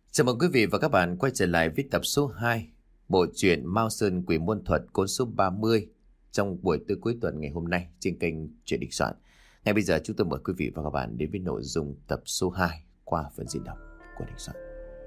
Chào mừng quý vị và các bạn quay trở lại với tập số 2 bộ truyện Mao Sơn Quỷ Môn Thuật cuốn số 30 trong buổi tối cuối tuần ngày hôm nay trên kênh Truyện Đình Soạn. Ngay bây giờ chúng tôi mời quý vị và các bạn đến với nội dung tập số 2 qua phần diễn đọc của Đình Soạn.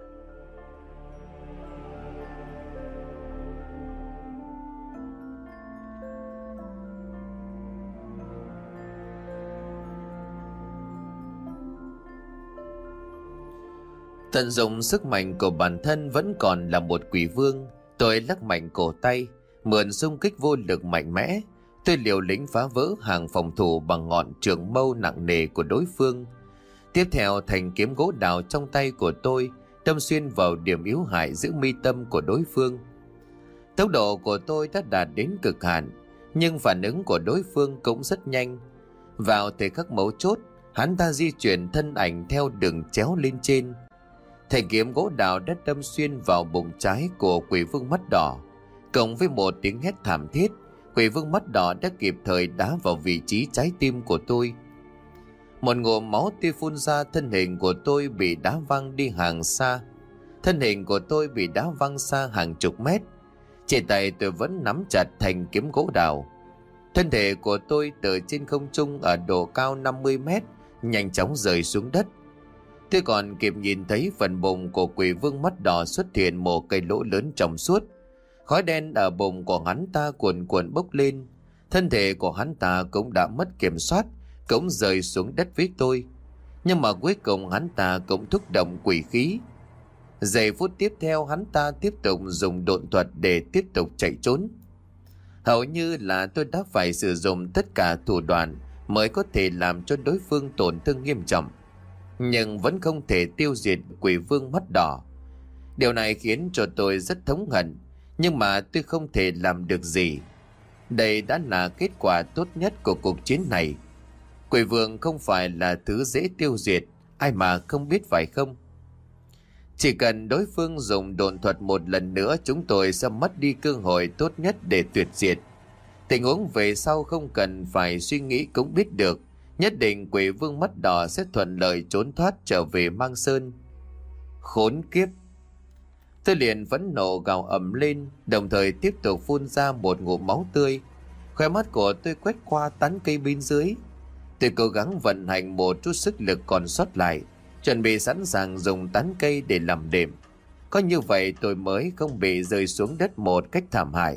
Tận dụng sức mạnh của bản thân vẫn còn là một quỷ vương, tôi lắc mạnh cổ tay, mượn xung kích vô lực mạnh mẽ, tôi liều lĩnh phá vỡ hàng phòng thủ bằng ngọn trường mâu nặng nề của đối phương. Tiếp theo, thanh kiếm gỗ đào trong tay của tôi đâm xuyên vào điểm yếu hại giữa mi tâm của đối phương. Tốc độ của tôi đã đạt đến cực hạn, nhưng phản ứng của đối phương cũng rất nhanh. Vào thời khắc mấu chốt, hắn ta di chuyển thân ảnh theo đường chéo lên trên. Thanh kiếm gỗ đào đã đâm xuyên vào bụng trái của quỷ vương mắt đỏ. Cộng với một tiếng hét thảm thiết, quỷ vương mắt đỏ đã kịp thời đá vào vị trí trái tim của tôi. Một ngụm máu tươi phun ra, thân hình của tôi bị đá văng đi hàng xa. Thân hình của tôi bị đá văng xa hàng chục mét. Trên tay tôi vẫn nắm chặt thanh kiếm gỗ đào. Thân thể của tôi từ trên không trung ở độ cao 50 mét nhanh chóng rơi xuống đất. Tôi còn kịp nhìn thấy phần bụng của quỷ vương mắt đỏ xuất hiện một cây lỗ lớn trong suốt. Khói đen ở bụng của hắn ta cuồn cuộn bốc lên. Thân thể của hắn ta cũng đã mất kiểm soát, cũng rơi xuống đất với tôi. Nhưng mà cuối cùng hắn ta cũng thúc động quỷ khí. Giây phút tiếp theo, hắn ta tiếp tục dùng độn thuật để tiếp tục chạy trốn. Hầu như là tôi đã phải sử dụng tất cả thủ đoạn mới có thể làm cho đối phương tổn thương nghiêm trọng, nhưng vẫn không thể tiêu diệt quỷ vương mắt đỏ. Điều này khiến cho tôi rất thống hận, nhưng mà tôi không thể làm được gì. Đây đã là kết quả tốt nhất của cuộc chiến này. Quỷ vương không phải là thứ dễ tiêu diệt, ai mà không biết phải không? Chỉ cần đối phương dùng độn thuật một lần nữa, chúng tôi sẽ mất đi cơ hội tốt nhất để tuyệt diệt. Tình huống về sau không cần phải suy nghĩ cũng biết được. Nhất định quỷ vương mắt đỏ sẽ thuận lợi trốn thoát trở về Mang Sơn. Khốn kiếp! Tôi liền phẫn nộ gào ầm lên, đồng thời tiếp tục phun ra một ngụm máu tươi. Khóe mắt của tôi quét qua tán cây bên dưới. Tôi cố gắng vận hành một chút sức lực còn sót lại, chuẩn bị sẵn sàng dùng tán cây để làm đệm. Có như vậy tôi mới không bị rơi xuống đất một cách thảm hại.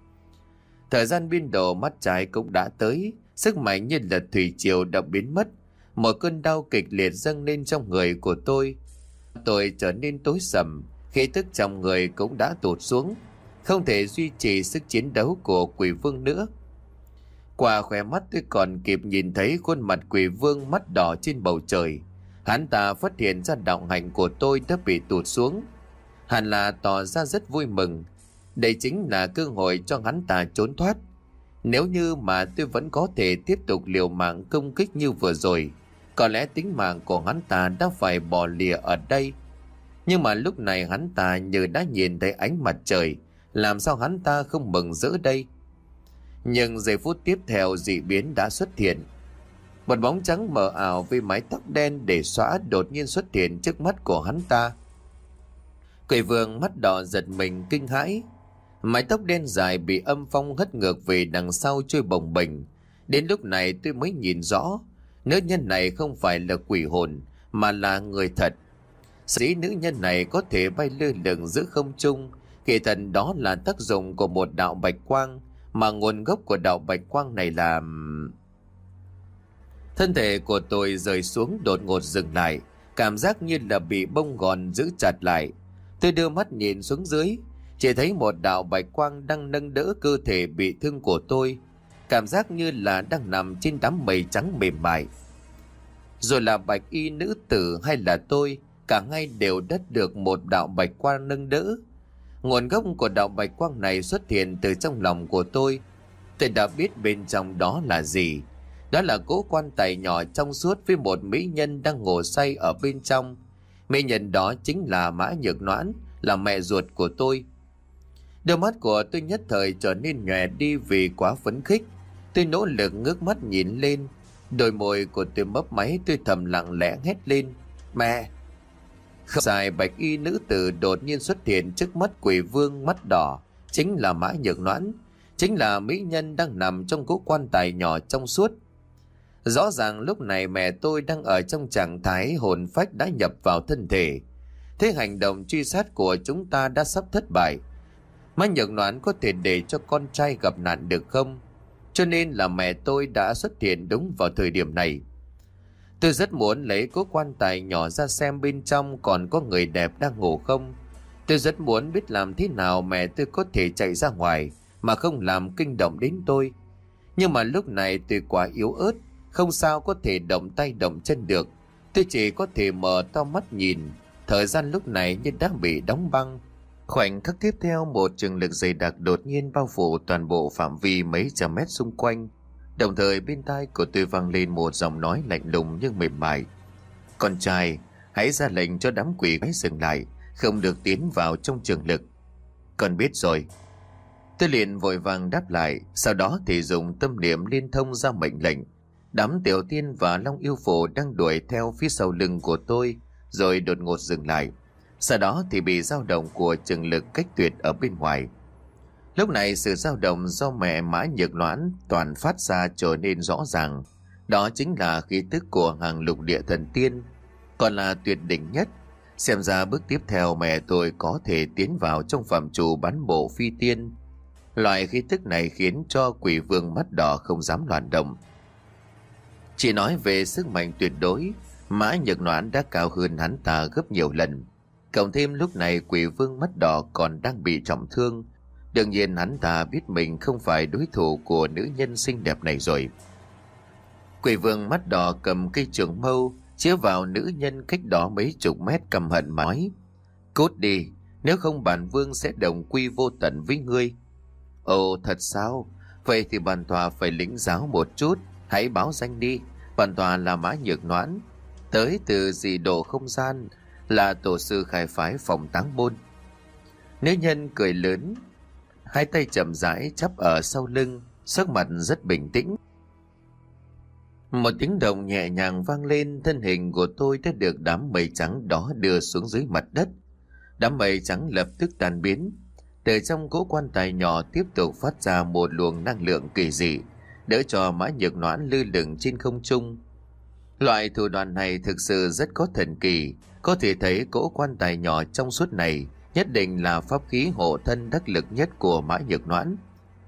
Thời gian biên độ mắt trái cũng đã tới. Sức mạnh như là thủy triều đã biến mất. Một cơn đau kịch liệt dâng lên trong người của tôi. Tôi trở nên tối sầm, khí tức trong người cũng đã tụt xuống, không thể duy trì sức chiến đấu của quỷ vương nữa. Qua khóe mắt tôi còn kịp nhìn thấy khuôn mặt quỷ vương mắt đỏ trên bầu trời. Hắn ta phát hiện ra đạo hạnh của tôi đã bị tụt xuống. Hẳn là tỏ ra rất vui mừng. Đây chính là cơ hội cho hắn ta trốn thoát. Nếu như mà tôi vẫn có thể tiếp tục liều mạng công kích như vừa rồi, có lẽ tính mạng của hắn ta đã phải bỏ lìa ở đây. Nhưng mà lúc này hắn ta như đã nhìn thấy ánh mặt trời, làm sao hắn ta không mừng rỡ đây? Nhưng giây phút tiếp theo dị biến đã xuất hiện. Một bóng trắng mờ ảo với mái tóc đen để xõa đột nhiên xuất hiện trước mắt của hắn ta. Quỷ vương mắt đỏ giật mình kinh hãi. Mái tóc đen dài bị âm phong hất ngược về đằng sau trôi bồng bềnh. Đến lúc này tôi mới nhìn rõ, nữ nhân này không phải là quỷ hồn mà là người thật. Sĩ nữ nhân này có thể bay lơ lửng giữa không trung, kỳ thật đó là tác dụng của một đạo bạch quang, mà nguồn gốc của đạo bạch quang này là... Thân thể của tôi rơi xuống đột ngột dừng lại, cảm giác như là bị bông gòn giữ chặt lại. Tôi đưa mắt nhìn xuống dưới, chỉ thấy một đạo bạch quang đang nâng đỡ cơ thể bị thương của tôi, cảm giác như là đang nằm trên đám mây trắng mềm mại. Rồi là bạch y nữ tử hay là tôi, cả hai đều đất được một đạo bạch quang nâng đỡ. Nguồn gốc của đạo bạch quang này xuất hiện từ trong lòng của tôi. Tôi đã biết bên trong đó là gì. Đó là cỗ quan tài nhỏ trong suốt với một mỹ nhân đang ngủ say ở bên trong. Mỹ nhân đó chính là Mã Nhược Noãn, là mẹ ruột của tôi. Đôi mắt của tôi nhất thời trở nên nhòe đi vì quá phấn khích. Tôi nỗ lực ngước mắt nhìn lên. Đôi môi của tôi mấp máy, tôi thầm lặng lẽ hét lên: Mẹ! Không dài, bạch y nữ tử đột nhiên xuất hiện trước mắt quỷ vương mắt đỏ, chính là Mã Nhược Noãn, chính là mỹ nhân đang nằm trong cỗ quan tài nhỏ trong suốt. Rõ ràng lúc này mẹ tôi đang ở trong trạng thái hồn phách đã nhập vào thân thể. Thế hành động truy sát của chúng ta đã sắp thất bại. Mã Nhược Noãn có thể để cho con trai gặp nạn được không? Cho nên là mẹ tôi đã xuất hiện đúng vào thời điểm này. Tôi rất muốn lấy cỗ quan tài nhỏ ra xem bên trong còn có người đẹp đang ngủ không. Tôi rất muốn biết làm thế nào mẹ tôi có thể chạy ra ngoài mà không làm kinh động đến tôi. Nhưng mà lúc này tôi quá yếu ớt, không sao có thể động tay động chân được. Tôi chỉ có thể mở to mắt nhìn. Thời gian lúc này như đã bị đóng băng. Khoảnh khắc tiếp theo, một trường lực dày đặc đột nhiên bao phủ toàn bộ phạm vi mấy trăm mét xung quanh. Đồng thời bên tai của tôi vang lên một giọng nói lạnh lùng nhưng mềm mại. Con trai, hãy ra lệnh cho đám quỷ quái dừng lại, không được tiến vào trong trường lực. Con biết rồi. Tôi liền vội vàng đáp lại, sau đó thì dùng tâm niệm liên thông ra mệnh lệnh. Đám tiểu tiên và long yêu phù đang đuổi theo phía sau lưng của tôi, rồi đột ngột dừng lại. Sau đó thì bị dao động của trường lực cách tuyệt ở bên ngoài. Lúc này sự dao động do mẹ Mã Nhược Noãn toàn phát ra trở nên rõ ràng. Đó chính là khí tức của hàng lục địa thần tiên, còn là tuyệt đỉnh nhất. Xem ra bước tiếp theo mẹ tôi có thể tiến vào trong phạm trù bán bộ phi tiên. Loại khí tức này khiến cho quỷ vương mắt đỏ không dám loạn động. Chỉ nói về sức mạnh tuyệt đối, Mã Nhược Noãn đã cao hơn hắn ta gấp nhiều lần. Cộng thêm lúc này quỷ vương mắt đỏ còn đang bị trọng thương. Đương nhiên hắn ta biết mình không phải đối thủ của nữ nhân xinh đẹp này rồi. Quỷ vương mắt đỏ cầm cây trường mâu chĩa vào nữ nhân cách đó mấy chục mét, căm hận mà nói: Cút đi, nếu không bản vương sẽ đồng quy vô tận với ngươi. Ồ thật sao? Vậy thì bản tòa phải lĩnh giáo một chút. Hãy báo danh đi. Bản tòa là Mã Nhược Noãn, tới từ dị độ không gian, là tổ sư khai phái Phòng Táng Môn. Nữ nhân cười lớn, hai tay chậm rãi chắp ở sau lưng, sắc mặt rất bình tĩnh. Một tiếng động nhẹ nhàng vang lên, thân hình của tôi đã được đám mây trắng đó đưa xuống dưới mặt đất. Đám mây trắng lập tức tan biến. Từ trong cỗ quan tài nhỏ tiếp tục phát ra một luồng năng lượng kỳ dị, đỡ cho Mã Nhược Noãn lơ lửng trên không trung. Loại thủ đoạn này thực sự rất có thần kỳ. Có thể thấy cỗ quan tài nhỏ trong suốt này nhất định là pháp khí hộ thân đắc lực nhất của Mã Nhược Noãn.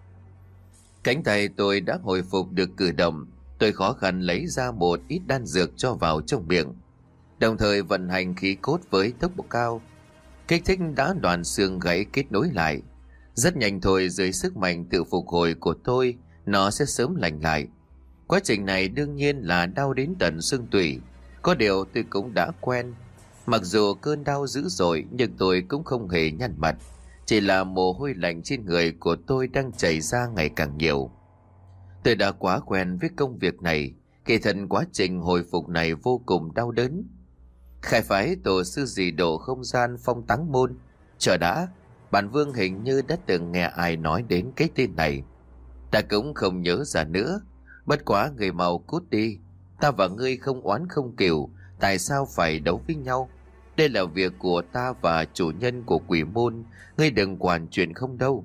Cánh tay tôi đã hồi phục được cử động. Tôi khó khăn lấy ra một ít đan dược cho vào trong miệng, đồng thời vận hành khí cốt với tốc độ cao, kích thích đã đoạn xương gãy kết nối lại. Rất nhanh thôi, dưới sức mạnh tự phục hồi của tôi, nó sẽ sớm lành lại. Quá trình này đương nhiên là đau đến tận xương tủy. Có điều tôi cũng đã quen. Mặc dù cơn đau dữ dội nhưng tôi cũng không hề nhăn mặt. Chỉ là mồ hôi lạnh trên người của tôi đang chảy ra ngày càng nhiều. Tôi đã quá quen với công việc này. Kỳ thật quá trình hồi phục này vô cùng đau đớn. Khai phái tổ sư dị độ không gian Phong Táng Môn. Chờ đã, bản vương hình như đã từng nghe ai nói đến cái tên này. Ta cũng không nhớ ra nữa. Bất quá người mau cút đi. Ta và ngươi không oán không cừu, tại sao phải đấu với nhau? Đây là việc của ta và chủ nhân của quỷ môn, ngươi đừng quản chuyện không đâu.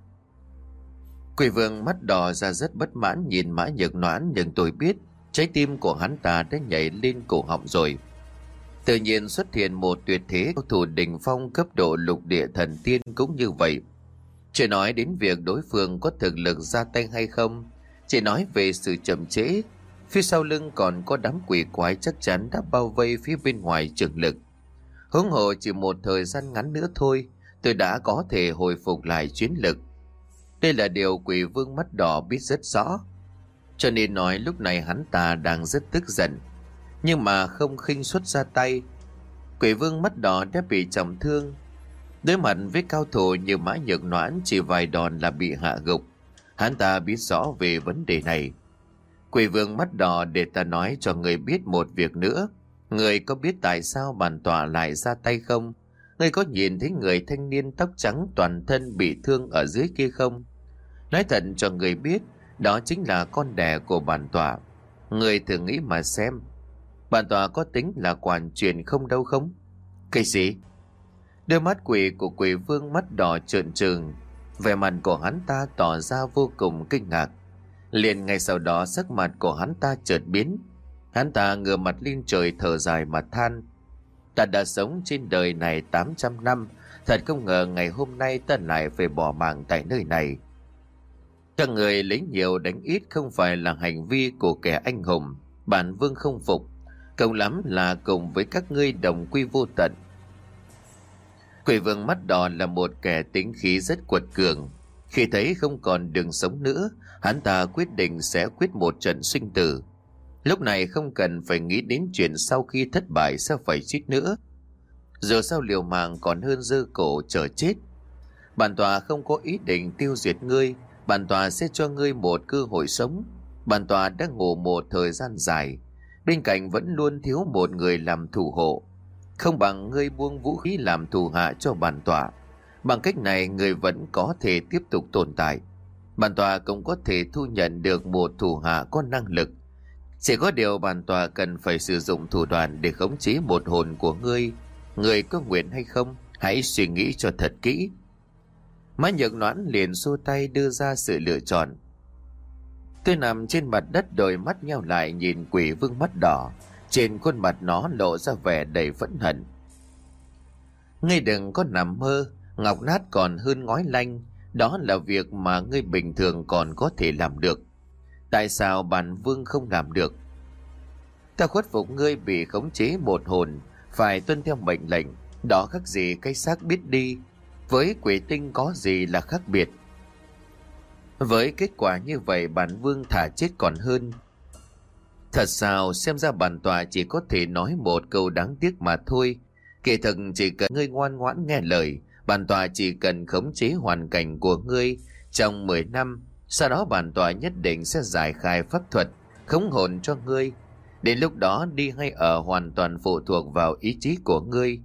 Quỷ vương mắt đỏ ra rất bất mãn nhìn Mã Nhược Noãn, nhưng tôi biết trái tim của hắn ta đã nhảy lên cổ họng rồi. Tự nhiên xuất hiện một tuyệt thế cao thủ đỉnh phong cấp độ lục địa thần tiên cũng như vậy. Chưa nói đến việc đối phương có thực lực ra tay hay không, chỉ nói về sự chậm trễ. Phía sau lưng còn có đám quỷ quái chắc chắn đã bao vây phía bên ngoài trường lực. Huống hồ chỉ một thời gian ngắn nữa thôi, tôi đã có thể hồi phục lại chiến lực. Đây là điều quỷ vương mắt đỏ biết rất rõ. Cho nên nói lúc này hắn ta đang rất tức giận, nhưng mà không khinh suất ra tay. Quỷ vương mắt đỏ đã bị trọng thương. Đối mặt với cao thủ như Mã Nhược Noãn, chỉ vài đòn là bị hạ gục. Hắn ta biết rõ về vấn đề này. Quỷ vương mắt đỏ, để ta nói cho người biết một việc nữa. Người có biết tại sao bản tọa lại ra tay không? Người có nhìn thấy người thanh niên tóc trắng toàn thân bị thương ở dưới kia không? Nói thật cho người biết, đó chính là con đẻ của bản tọa. Người thử nghĩ mà xem, bản tọa có tính là quản chuyện không đâu không? Cái gì? Đôi mắt quỷ của quỷ vương mắt đỏ trợn trừng, vẻ mặt của hắn ta tỏ ra vô cùng kinh ngạc. Liền ngay sau đó sắc mặt của hắn ta chợt biến. Hắn ta ngửa mặt lên trời thở dài mà than: Ta đã sống trên đời này 800 năm, thật không ngờ ngày hôm nay ta lại phải bỏ mạng tại nơi này. Các người lấy nhiều đánh ít không phải là hành vi của kẻ anh hùng, bản vương không phục, cùng lắm là cùng với các ngươi đồng quy vô tận. Quỷ vương mắt đỏ là một kẻ tính khí rất quật cường. Khi thấy không còn đường sống nữa, hắn ta quyết định sẽ quyết một trận sinh tử. Lúc này không cần phải nghĩ đến chuyện sau khi thất bại sẽ phải chết nữa. Dù sao liều mạng còn hơn giơ cổ chờ chết. Bản tọa không có ý định tiêu diệt ngươi, bản tọa sẽ cho ngươi một cơ hội sống. Bản tọa đã ngủ một thời gian dài, bên cạnh vẫn luôn thiếu một người làm thủ hộ. Không bằng ngươi buông vũ khí làm thủ hạ cho bản tọa. Bằng cách này ngươi vẫn có thể tiếp tục tồn tại. Bản tọa cũng có thể thu nhận được một thủ hạ có năng lực. Chỉ có điều bản tọa cần phải sử dụng thủ đoạn để khống chế một hồn của ngươi. Ngươi có nguyện hay không? Hãy suy nghĩ cho thật kỹ. Mã Nhược Noãn liền xua tay đưa ra sự lựa chọn. Tôi nằm trên mặt đất, đôi mắt nheo lại nhìn quỷ vương mắt đỏ. Trên khuôn mặt nó lộ ra vẻ đầy phẫn hận. Ngươi đừng có nằm mơ, ngọc nát còn hơn ngói lanh. Đó là việc mà ngươi bình thường còn có thể làm được. Tại sao bản vương không làm được? Ta khuất phục ngươi bị khống chế một hồn, phải tuân theo mệnh lệnh. Đó khác gì cái xác biết đi. Với quỷ tinh có gì là khác biệt? Với kết quả như vậy, bản vương thà chết còn hơn. Thật sao, xem ra bản tọa chỉ có thể nói một câu đáng tiếc mà thôi. Kỳ thực chỉ cần ngươi ngoan ngoãn nghe lời, bản tọa chỉ cần khống chế hoàn cảnh của ngươi trong 10 năm. Sau đó bản tọa nhất định sẽ giải khai pháp thuật khống hồn cho ngươi. Đến lúc đó đi hay ở hoàn toàn phụ thuộc vào ý chí của ngươi.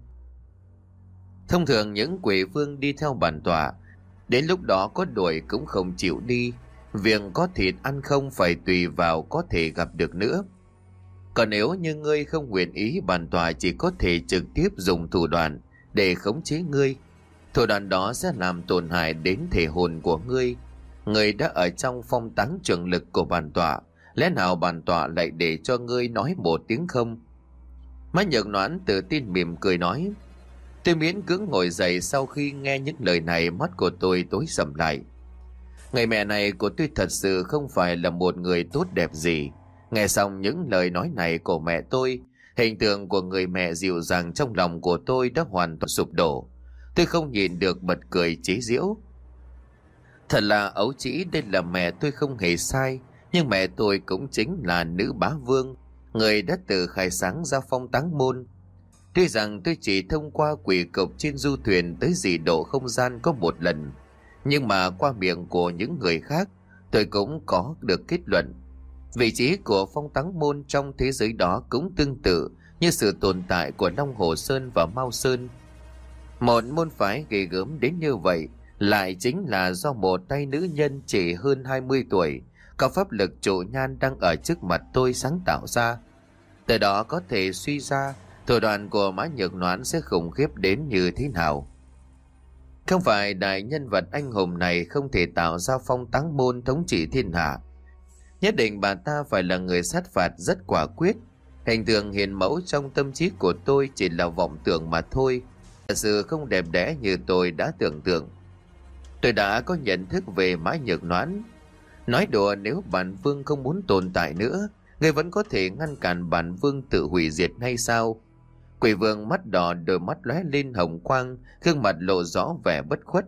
Thông thường những quỷ vương đi theo bản tọa, đến lúc đó có đuổi cũng không chịu đi. Việc có thịt ăn không phải tùy vào có thể gặp được nữa. Còn nếu như ngươi không nguyện ý, bản tọa chỉ có thể trực tiếp dùng thủ đoạn để khống chế ngươi. Thủ đoạn đó sẽ làm tổn hại đến thể hồn của ngươi. Ngươi đã ở trong phong táng trường lực của bản tọa, lẽ nào bản tọa lại để cho ngươi nói một tiếng không? Mã Nhược Noãn tự tin mỉm cười nói. Tôi miễn cưỡng ngồi dậy. Sau khi nghe những lời này, mắt của tôi tối sầm lại. Người mẹ này của tôi thật sự không phải là một người tốt đẹp gì. Nghe xong những lời nói này của mẹ tôi, hình tượng của người mẹ dịu dàng trong lòng của tôi đã hoàn toàn sụp đổ. Tôi không nhìn được bật cười chế giễu. Thật là ấu trĩ, đây là mẹ tôi không hề sai. Nhưng mẹ tôi cũng chính là nữ bá vương, người đã tự khai sáng ra phong táng môn. Tuy rằng tôi chỉ thông qua quỷ cộc trên du thuyền tới dị độ không gian có một lần, nhưng mà qua miệng của những người khác, tôi cũng có được kết luận. Vị trí của phong táng môn trong thế giới đó cũng tương tự như sự tồn tại của Long Hồ Sơn và Mao Sơn. Một môn phái ghê gớm đến như vậy lại chính là do một tay nữ nhân chỉ hơn 20 tuổi, có pháp lực trụ nhan đang ở trước mặt tôi sáng tạo ra. Từ đó có thể suy ra thủ đoạn của Mã Nhược Noãn sẽ khủng khiếp đến như thế nào. Không phải đại nhân vật anh hùng này không thể tạo ra phong táng môn thống trị thiên hạ. Nhất định bà ta phải là người sát phạt rất quả quyết. Hình tượng hiền mẫu trong tâm trí của tôi chỉ là vọng tưởng mà thôi, thật sự không đẹp đẽ như tôi đã tưởng tượng. Tôi đã có nhận thức về Mã Nhược Noãn. Nói đùa, nếu bản vương không muốn tồn tại nữa, người vẫn có thể ngăn cản bản vương tự hủy diệt hay sao? Quỷ vương mắt đỏ, đôi mắt lóe lên hồng quang, gương mặt lộ rõ vẻ bất khuất.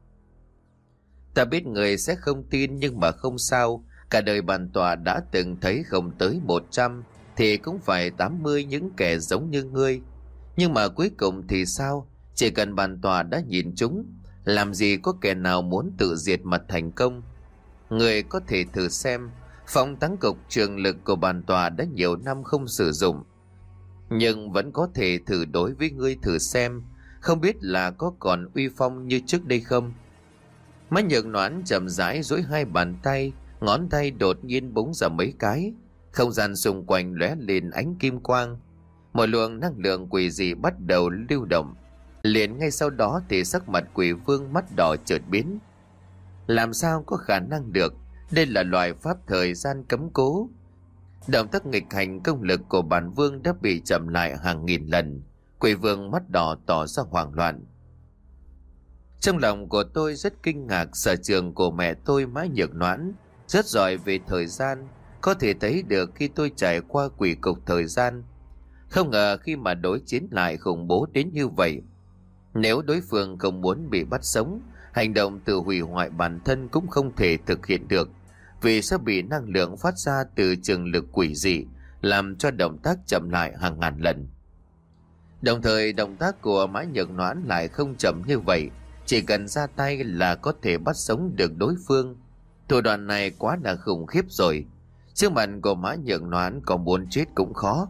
Ta biết người sẽ không tin, nhưng mà không sao. Cả đời bản tọa đã từng thấy không tới 100 thì cũng phải 80 những kẻ giống như ngươi. Nhưng mà cuối cùng thì sao? Chỉ cần bản tọa đã nhìn chúng, làm gì có kẻ nào muốn tự diệt mà thành công. Người có thể thử xem, phong táng cục trường lực của bản tọa đã nhiều năm không sử dụng, nhưng vẫn có thể thử đối với ngươi thử xem, không biết là có còn uy phong như trước đây không. Mã Nhược Noãn chậm rãi duỗi hai bàn tay, ngón tay đột nhiên búng ra mấy cái, không gian xung quanh lóe lên ánh kim quang. Một luồng năng lượng quỷ dị bắt đầu lưu động. Liền ngay sau đó thì sắc mặt quỷ vương mắt đỏ chợt biến. Làm sao có khả năng được? Đây là loại pháp thời gian cấm cố. Động tác nghịch hành công lực của bản vương đã bị chậm lại hàng nghìn lần. Quỷ vương mắt đỏ tỏ ra hoảng loạn. Trong lòng của tôi rất kinh ngạc, sở trường của mẹ tôi Mã Nhược Noãn rất giỏi về thời gian, có thể thấy được khi tôi trải qua quỷ cục thời gian. Không ngờ khi mà đối chiến lại khủng bố đến như vậy. Nếu đối phương không muốn bị bắt sống, hành động tự hủy hoại bản thân cũng không thể thực hiện được, vì sẽ bị năng lượng phát ra từ trường lực quỷ dị làm cho động tác chậm lại hàng ngàn lần. Đồng thời động tác của Mã Nhược Noãn lại không chậm như vậy, chỉ cần ra tay là có thể bắt sống được đối phương. Thủ đoạn này quá là khủng khiếp rồi. Trước mặt của Mã Nhược Noãn còn muốn chết cũng khó.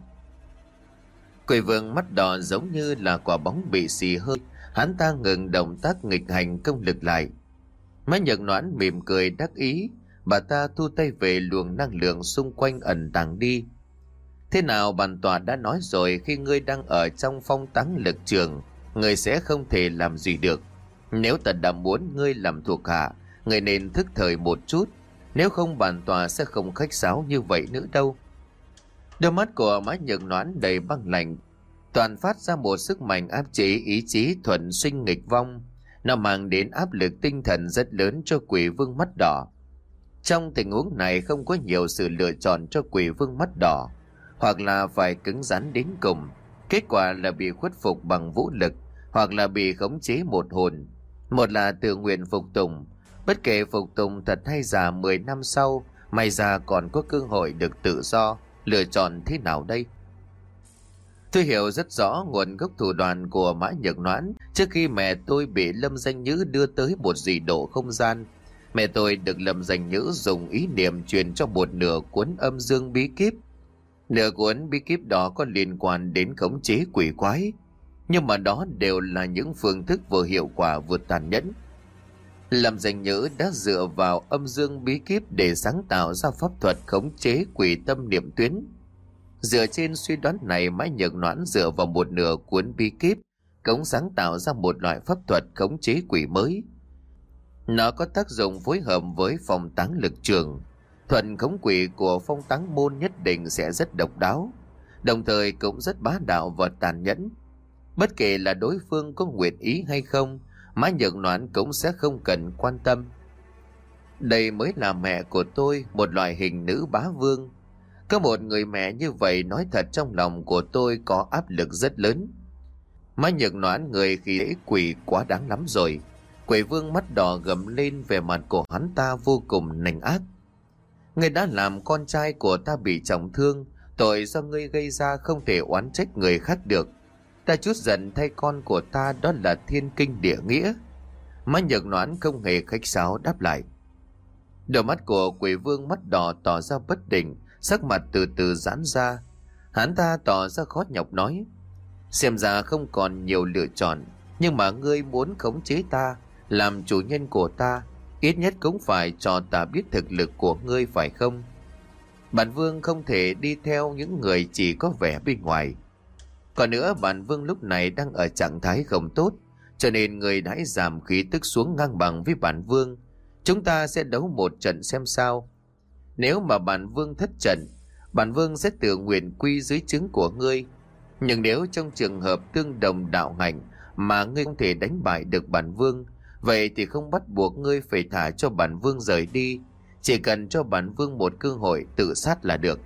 Quỷ vương mắt đỏ giống như là quả bóng bị xì hơi, hắn ta ngừng động tác nghịch hành công lực lại. Mã Nhược Noãn mỉm cười đắc ý, bà ta thu tay về, luồng năng lượng xung quanh ẩn tàng đi. Thế nào bản tọa đã nói rồi, khi ngươi đang ở trong phong táng lực trường, ngươi sẽ không thể làm gì được. Nếu ta đã muốn ngươi làm thuộc hạ, ngươi nên thức thời một chút, nếu không bản tọa sẽ không khách sáo như vậy nữa đâu. Đôi mắt của Mã Nhược Noãn đầy băng lạnh, toàn phát ra một sức mạnh áp chế ý chí thuận sinh nghịch vong. Nó mang đến áp lực tinh thần rất lớn cho quỷ vương mắt đỏ. Trong tình huống này không có nhiều sự lựa chọn cho quỷ vương mắt đỏ, hoặc là phải cứng rắn đến cùng, kết quả là bị khuất phục bằng vũ lực, hoặc là bị khống chế một hồn. Một là tự nguyện phục tùng, bất kể phục tùng thật hay giả, 10 năm sau may ra còn có cơ hội được tự do. Lựa chọn thế nào đây? Tôi hiểu rất rõ nguồn gốc thủ đoạn của Mã Nhược Noãn. Trước khi mẹ tôi bị Lâm Danh Nhữ đưa tới một dị độ không gian, mẹ tôi được Lâm Danh Nhữ dùng ý niệm truyền cho một nửa cuốn âm dương bí kíp. Nửa cuốn bí kíp đó có liên quan đến khống chế quỷ quái, nhưng mà đó đều là những phương thức vừa hiệu quả vừa tàn nhẫn. Lâm Danh Nhữ đã dựa vào âm dương bí kíp để sáng tạo ra pháp thuật khống chế quỷ tâm niệm tuyến. Dựa trên suy đoán này, Mã Nhược Noãn dựa vào một nửa cuốn bí kíp cống sáng tạo ra một loại pháp thuật khống chế quỷ mới. Nó có tác dụng phối hợp với phong táng lực trường. Thuật khống quỷ của phong táng môn nhất định sẽ rất độc đáo, đồng thời cũng rất bá đạo và tàn nhẫn. Bất kể là đối phương có nguyện ý hay không, Mã Nhược Noãn cũng sẽ không cần quan tâm. Đây mới là mẹ của tôi, một loại hình nữ bá vương. Có một người mẹ như vậy, nói thật trong lòng của tôi có áp lực rất lớn. Mã Nhược Noãn người khi lễ quỷ quá đáng lắm rồi. Quỷ vương mắt đỏ gầm lên, vẻ mặt của hắn ta vô cùng nành ác. Ngươi đã làm con trai của ta bị trọng thương, tội do ngươi gây ra không thể oán trách người khác được. Ta chút giận thay con của ta, đó là thiên kinh địa nghĩa. Mã Nhược Noãn không hề khách sáo đáp lại. Đôi mắt của quỷ vương mắt đỏ tỏ ra bất định, sắc mặt từ từ giãn ra. Hắn ta tỏ ra khó nhọc nói: xem ra không còn nhiều lựa chọn, nhưng mà ngươi muốn khống chế ta, làm chủ nhân của ta, ít nhất cũng phải cho ta biết thực lực của ngươi, phải không? Bản vương không thể đi theo những người chỉ có vẻ bên ngoài. Còn nữa, bản vương lúc này đang ở trạng thái không tốt, cho nên người hãy giảm khí tức xuống ngang bằng với bản vương. Chúng ta sẽ đấu một trận xem sao. Nếu mà bản vương thất trận, bản vương sẽ tự nguyện quy dưới trướng của ngươi. Nhưng nếu trong trường hợp tương đồng đạo hạnh mà ngươi không thể đánh bại được bản vương, vậy thì không bắt buộc ngươi phải thả cho bản vương rời đi, chỉ cần cho bản vương một cơ hội tự sát là được.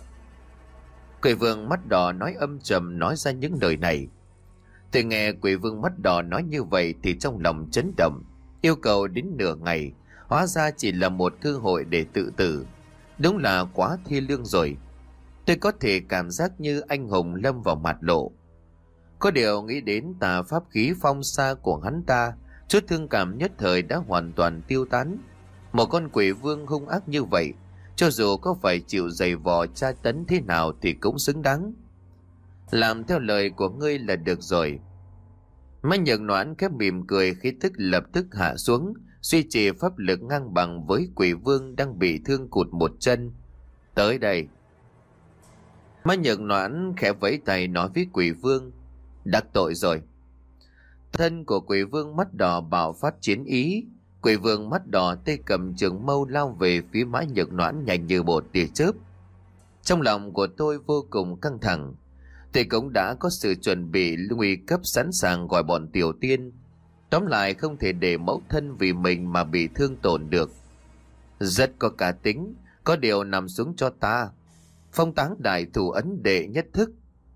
Quỷ vương mắt đỏ nói âm trầm nói ra những lời này. Tôi nghe quỷ vương mắt đỏ nói như vậy thì trong lòng chấn động, yêu cầu đến nửa ngày, hóa ra chỉ là một cơ hội để tự tử. Đúng là quá thi lương rồi. Tôi có thể cảm giác như anh hùng lâm vào mặt lộ. Có điều nghĩ đến tà pháp khí phong sa của hắn ta, chút thương cảm nhất thời đã hoàn toàn tiêu tán. Một con quỷ vương hung ác như vậy, cho dù có phải chịu giày vò tra tấn thế nào thì cũng xứng đáng. Làm theo lời của ngươi là được rồi. Mã Nhược Noãn khép mỉm cười, khí tức lập tức hạ xuống, duy trì pháp lực ngang bằng với quỷ vương đang bị thương cụt một chân. Tới đây. Má Nhược Noãn khẽ vẫy tay nói với quỷ vương: đắc tội rồi. Thân của quỷ vương mắt đỏ bạo phát chiến ý. Quỷ vương mắt đỏ tay cầm trường mâu lao về phía Má Nhược Noãn nhanh như một tia chớp. Trong lòng của tôi vô cùng căng thẳng. Tôi cũng đã có sự chuẩn bị nguy cấp, sẵn sàng gọi bọn tiểu tiên. Tóm lại không thể để mẫu thân vì mình mà bị thương tổn được. Rất có cá tính, có điều nằm xuống cho ta. Phong táng đại thủ ấn đệ nhất thức.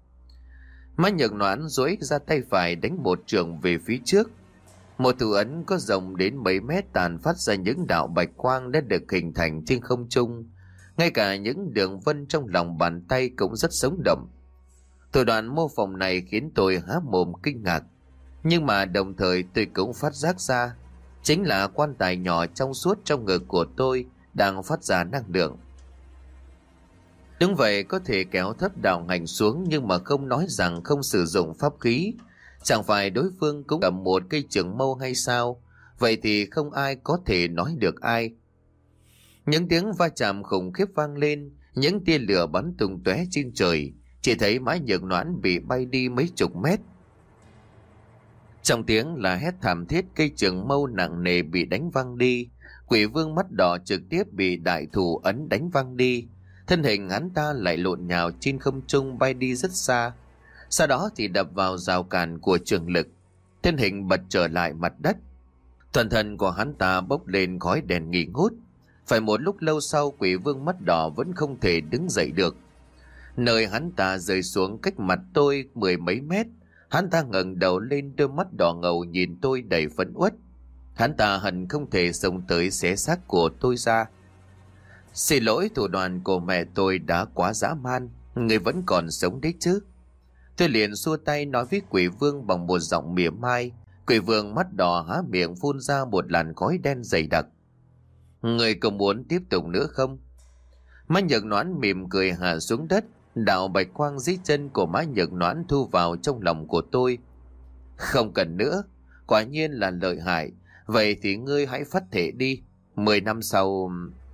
Má Nhược Noãn duỗi ra tay phải đánh một trường về phía trước. Một thủ ấn có rộng đến mấy mét tàn phát ra những đạo bạch quang đã được hình thành trên không trung. Ngay cả những đường vân trong lòng bàn tay cũng rất sống động. Thủ đoạn mô phỏng này khiến tôi há mồm kinh ngạc. Nhưng mà đồng thời tôi cũng phát giác ra, chính là quan tài nhỏ trong suốt trong ngực của tôi đang phát ra năng lượng. Đúng vậy, có thể kéo thấp đạo hành xuống nhưng mà không nói rằng không sử dụng pháp khí. Chẳng phải đối phương cũng cầm một cây trường mâu hay sao? Vậy thì không ai có thể nói được ai. Những tiếng va chạm khủng khiếp vang lên, những tia lửa bắn tung tóe trên trời. Chỉ thấy Má Nhược Noãn bị bay đi mấy chục mét. Trong tiếng là hét thảm thiết, cây trường mâu nặng nề bị đánh văng đi. Quỷ vương mắt đỏ trực tiếp bị đại thủ ấn đánh văng đi. Thân hình hắn ta lại lộn nhào trên không trung bay đi rất xa. Sau đó thì đập vào rào cản của trường lực. Thân hình bật trở lại mặt đất. Toàn thân của hắn ta bốc lên khói đèn nghi ngút. Phải một lúc lâu sau, quỷ vương mắt đỏ vẫn không thể đứng dậy được. Nơi hắn ta rơi xuống cách mặt tôi mười mấy mét. Hắn ta ngẩng đầu lên, đôi mắt đỏ ngầu nhìn tôi đầy phẫn uất. Hắn ta hận không thể xông tới xé xác của tôi ra. Xin lỗi, thủ đoạn của mẹ tôi đã quá dã man. Người vẫn còn sống đấy chứ? Tôi liền xua tay nói với quỷ vương bằng một giọng mỉa mai. Quỷ vương mắt đỏ há miệng phun ra một làn khói đen dày đặc. Người có muốn tiếp tục nữa không? Má Nhược Noãn mỉm cười hạ xuống đất. Đạo bạch quang dưới chân của Má Nhược Noãn thu vào trong lòng của tôi. Không cần nữa, quả nhiên là lợi hại. Vậy thì ngươi hãy phát thể đi. 10 năm sau...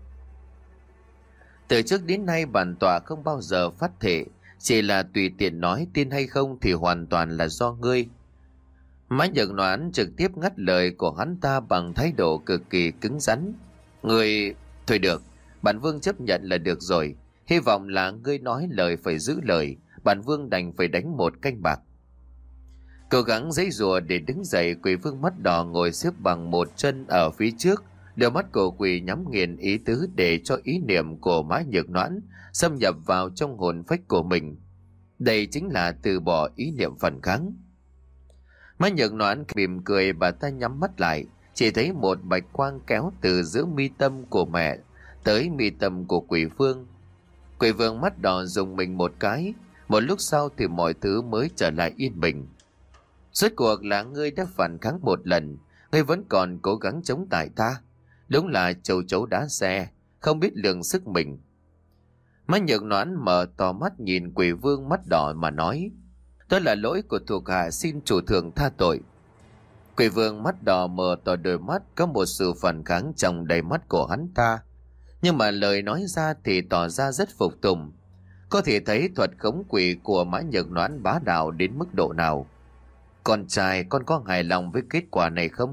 Từ trước đến nay bản tọa không bao giờ phát thể, chỉ là tùy tiện nói, tin hay không thì hoàn toàn là do ngươi. Má Nhược Noãn trực tiếp ngắt lời của hắn ta bằng thái độ cực kỳ cứng rắn. Ngươi... Thôi được, bản vương chấp nhận là được rồi. Hy vọng là ngươi nói lời phải giữ lời. Bản vương đành phải đánh một canh bạc. Cố gắng giãy giụa để đứng dậy, quỷ vương mắt đỏ ngồi xếp bằng một chân ở phía trước. Đôi mắt của quỷ nhắm nghiền ý tứ để cho ý niệm của Má Nhược Noãn xâm nhập vào trong hồn phách của mình. Đây chính là từ bỏ ý niệm phản kháng. Má Nhược Noãn mỉm cười, bà ta nhắm mắt lại. Chỉ thấy một bạch quang kéo từ giữa mi tâm của mẹ tới mi tâm của quỷ vương. Quỷ vương mắt đỏ dùng mình một cái. Một lúc sau thì mọi thứ mới trở lại yên bình. Rốt cuộc là ngươi đã phản kháng một lần, ngươi vẫn còn cố gắng chống lại ta. Đúng là châu chấu đá xe, không biết lượng sức mình. Má Nhược Noãn mở to mắt nhìn quỷ vương mắt đỏ mà nói: đó là lỗi của thuộc hạ, xin chủ thượng tha tội. Quỷ vương mắt đỏ mở to đôi mắt, có một sự phản kháng trong đầy mắt của hắn ta. Nhưng mà lời nói ra thì tỏ ra rất phục tùng. Có thể thấy thuật khống quỷ của Má Nhược Noãn bá đạo đến mức độ nào. Con trai, con có hài lòng với kết quả này không?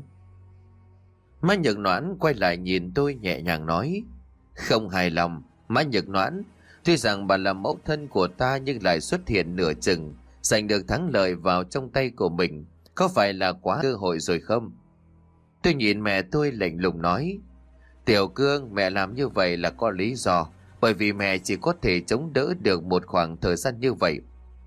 Má Nhược Noãn quay lại nhìn tôi nhẹ nhàng nói: không hài lòng. Má Nhược Noãn, tuy rằng bà là mẫu thân của ta nhưng lại xuất hiện nửa chừng, giành được thắng lợi vào trong tay của mình, có phải là quá cơ hội rồi không? Tôi nhìn mẹ tôi lạnh lùng nói: Tiểu Cương, mẹ làm như vậy là có lý do, bởi vì mẹ chỉ có thể chống đỡ được một khoảng thời gian như vậy.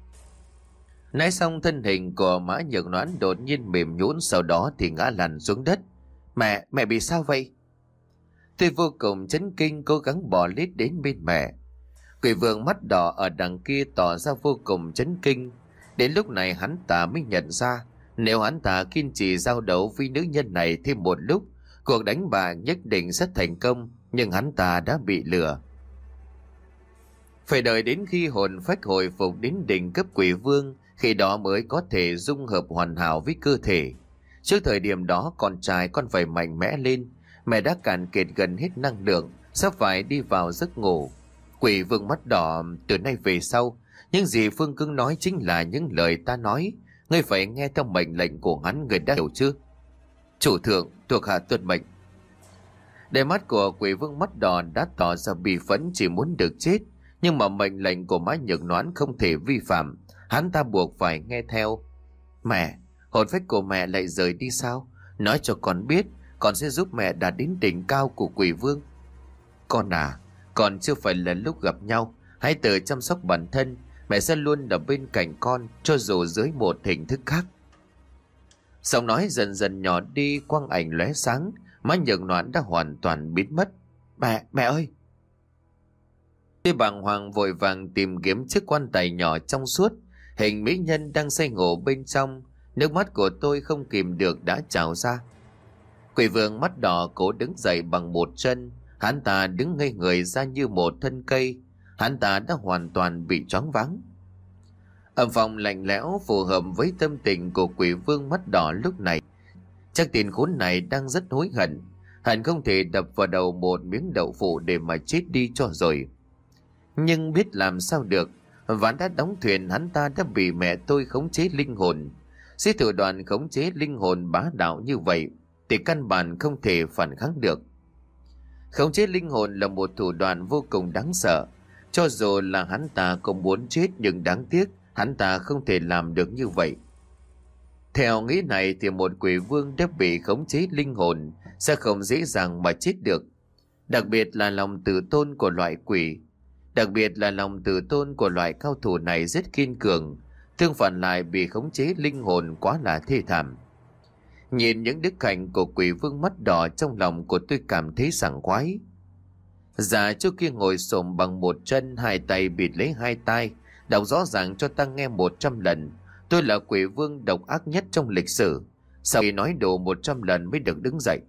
Nói xong, thân hình của Má Nhược Noãn đột nhiên mềm nhũn, sau đó thì ngã lăn xuống đất. Mẹ bị sao vậy? Tôi vô cùng chấn kinh, cố gắng bò lết đến bên mẹ. Quỷ vương mắt đỏ ở đằng kia tỏ ra vô cùng chấn kinh. Đến lúc này hắn ta mới nhận ra, nếu hắn ta kiên trì giao đấu với nữ nhân này thêm một lúc, cuộc đánh bạc nhất định sẽ thành công, nhưng hắn ta đã bị lừa. Phải đợi đến khi hồn phách hồi phục đến đỉnh cấp quỷ vương, khi đó mới có thể dung hợp hoàn hảo với cơ thể. Trước thời điểm đó, con trai con phải mạnh mẽ lên. Mẹ đã cạn kiệt gần hết năng lượng, sắp phải đi vào giấc ngủ. Quỷ vương mắt đỏ, từ nay về sau, những gì Phương Cương nói chính là những lời ta nói. Ngươi phải nghe theo mệnh lệnh của hắn, người đã hiểu chứ? Chủ thượng, thuộc hạ tuân mệnh. Đôi mắt của quỷ vương mắt đỏ đã tỏ ra bi phẫn, chỉ muốn được chết. Nhưng mà mệnh lệnh của Mã Nhược Noãn không thể vi phạm, hắn ta buộc phải nghe theo. Mẹ, hồn phách của mẹ lại rời đi sao? Nói cho con biết, con sẽ giúp mẹ đạt đến đỉnh cao của quỷ vương. Con à, còn chưa phải là lúc gặp nhau. Hãy tự chăm sóc bản thân. Mẹ sẽ luôn ở bên cạnh con, cho dù dưới một hình thức khác. Giọng nói dần dần nhỏ đi, quang ảnh lóe sáng. Mã Nhược Noãn đã hoàn toàn biến mất. Mẹ ơi! Tôi bàng hoàng vội vàng tìm kiếm chiếc quan tài nhỏ trong suốt, hình mỹ nhân đang say ngủ bên trong. Nước mắt của tôi không kìm được đã trào ra. Quỷ vương mắt đỏ cố đứng dậy bằng một chân. Hắn ta đứng ngây người ra như một thân cây. Hắn ta đã hoàn toàn bị choáng váng. Âm phong lạnh lẽo phù hợp với tâm tình của quỷ vương mắt đỏ lúc này. Chắc tên khốn này đang rất hối hận. Hận không thể đập vào đầu một miếng đậu phụ để mà chết đi cho rồi. Nhưng biết làm sao được, ván đã đóng thuyền, hắn ta đã bị mẹ tôi khống chế linh hồn. Dưới thủ đoạn khống chế linh hồn bá đạo như vậy thì căn bản không thể phản kháng được. Khống chế linh hồn là một thủ đoạn vô cùng đáng sợ. Cho dù là hắn ta cũng muốn chết, nhưng đáng tiếc hắn ta không thể làm được như vậy. Theo nghĩ này thì một quỷ vương đã bị khống chế linh hồn sẽ không dễ dàng mà chết được. Đặc biệt là lòng tự tôn của loại quỷ. Đặc biệt là lòng tự tôn của loại cao thủ này rất kiên cường. Tương phản lại bị khống chế linh hồn quá là thê thảm. Nhìn những đức hạnh của quỷ vương mắt đỏ, trong lòng của tôi cảm thấy sảng khoái. Già trước kia ngồi xổm bằng một chân, hai tay bịt lấy hai tai, đọc rõ ràng cho ta nghe 100 lần. Tôi là quỷ vương độc ác nhất trong lịch sử. Sau khi nói đủ 100 lần mới được đứng dậy.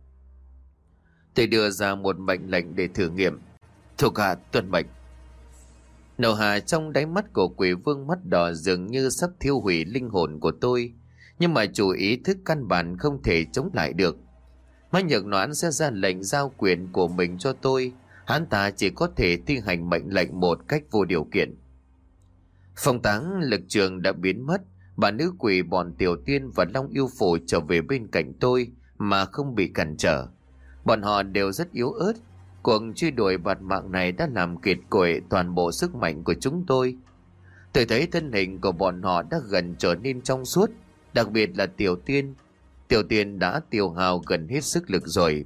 Tôi đưa ra một mệnh lệnh để thử nghiệm. Thuộc hạ tuân mệnh. Nổ hà trong đáy mắt của quỷ vương mắt đỏ dường như sắp thiêu hủy linh hồn của tôi. Nhưng mà chủ ý thức căn bản không thể chống lại được. Mã Nhược Noãn sẽ ra lệnh giao quyền của mình cho tôi. Hắn ta chỉ có thể thi hành mệnh lệnh một cách vô điều kiện. Phong táng lực trường đã biến mất. Bà nữ quỷ, bọn Tiểu Tiên và Long Yêu Phổ trở về bên cạnh tôi mà không bị cản trở. Bọn họ đều rất yếu ớt. Cuộc truy đuổi bạt mạng này đã làm kiệt quệ toàn bộ sức mạnh của chúng tôi. Tôi thấy thân hình của bọn họ đã gần trở nên trong suốt. Đặc biệt là Tiểu Tiên. Tiểu Tiên đã tiêu hao gần hết sức lực rồi.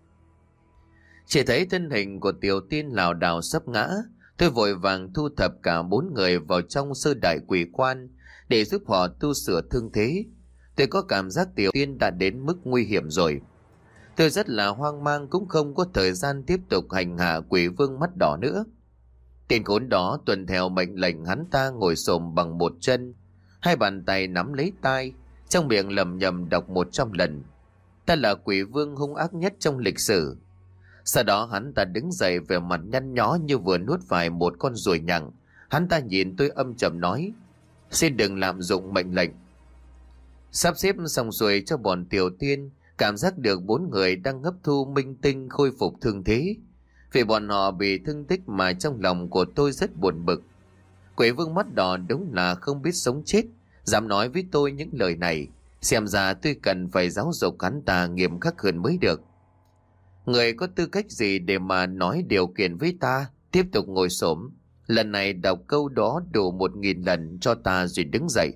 Chỉ thấy thân hình của Tiểu Tiên lảo đảo sắp ngã. Tôi vội vàng thu thập cả 4 người vào trong sơ đại quỷ quan để giúp họ tu sửa thương thế. Tôi có cảm giác Tiểu Tiên đã đến mức nguy hiểm rồi. Tôi rất là hoang mang, cũng không có thời gian tiếp tục hành hạ quỷ vương mắt đỏ nữa. Tên khốn đó tuân theo mệnh lệnh, hắn ta ngồi xổm bằng một chân, hai bàn tay nắm lấy tai, trong miệng lẩm nhẩm đọc 100 lần. Ta là quỷ vương hung ác nhất trong lịch sử. Sau đó hắn ta đứng dậy, vẻ mặt nhăn nhó như vừa nuốt phải một con ruồi nhặng. Hắn ta nhìn tôi âm trầm nói: xin đừng lạm dụng mệnh lệnh. Sắp xếp xong xuôi cho bọn Tiểu Tiên, cảm giác được 4 người đang hấp thu minh tinh khôi phục thương thế. Vì bọn họ bị thương tích mà trong lòng của tôi rất buồn bực. Quỷ vương mắt đỏ đúng là không biết sống chết, dám nói với tôi những lời này. Xem ra tôi cần phải giáo dục hắn ta nghiêm khắc hơn mới được. Người có tư cách gì để mà nói điều kiện với ta? Tiếp tục ngồi xổm. Lần này đọc câu đó đủ 1000 lần cho ta rồi đứng dậy.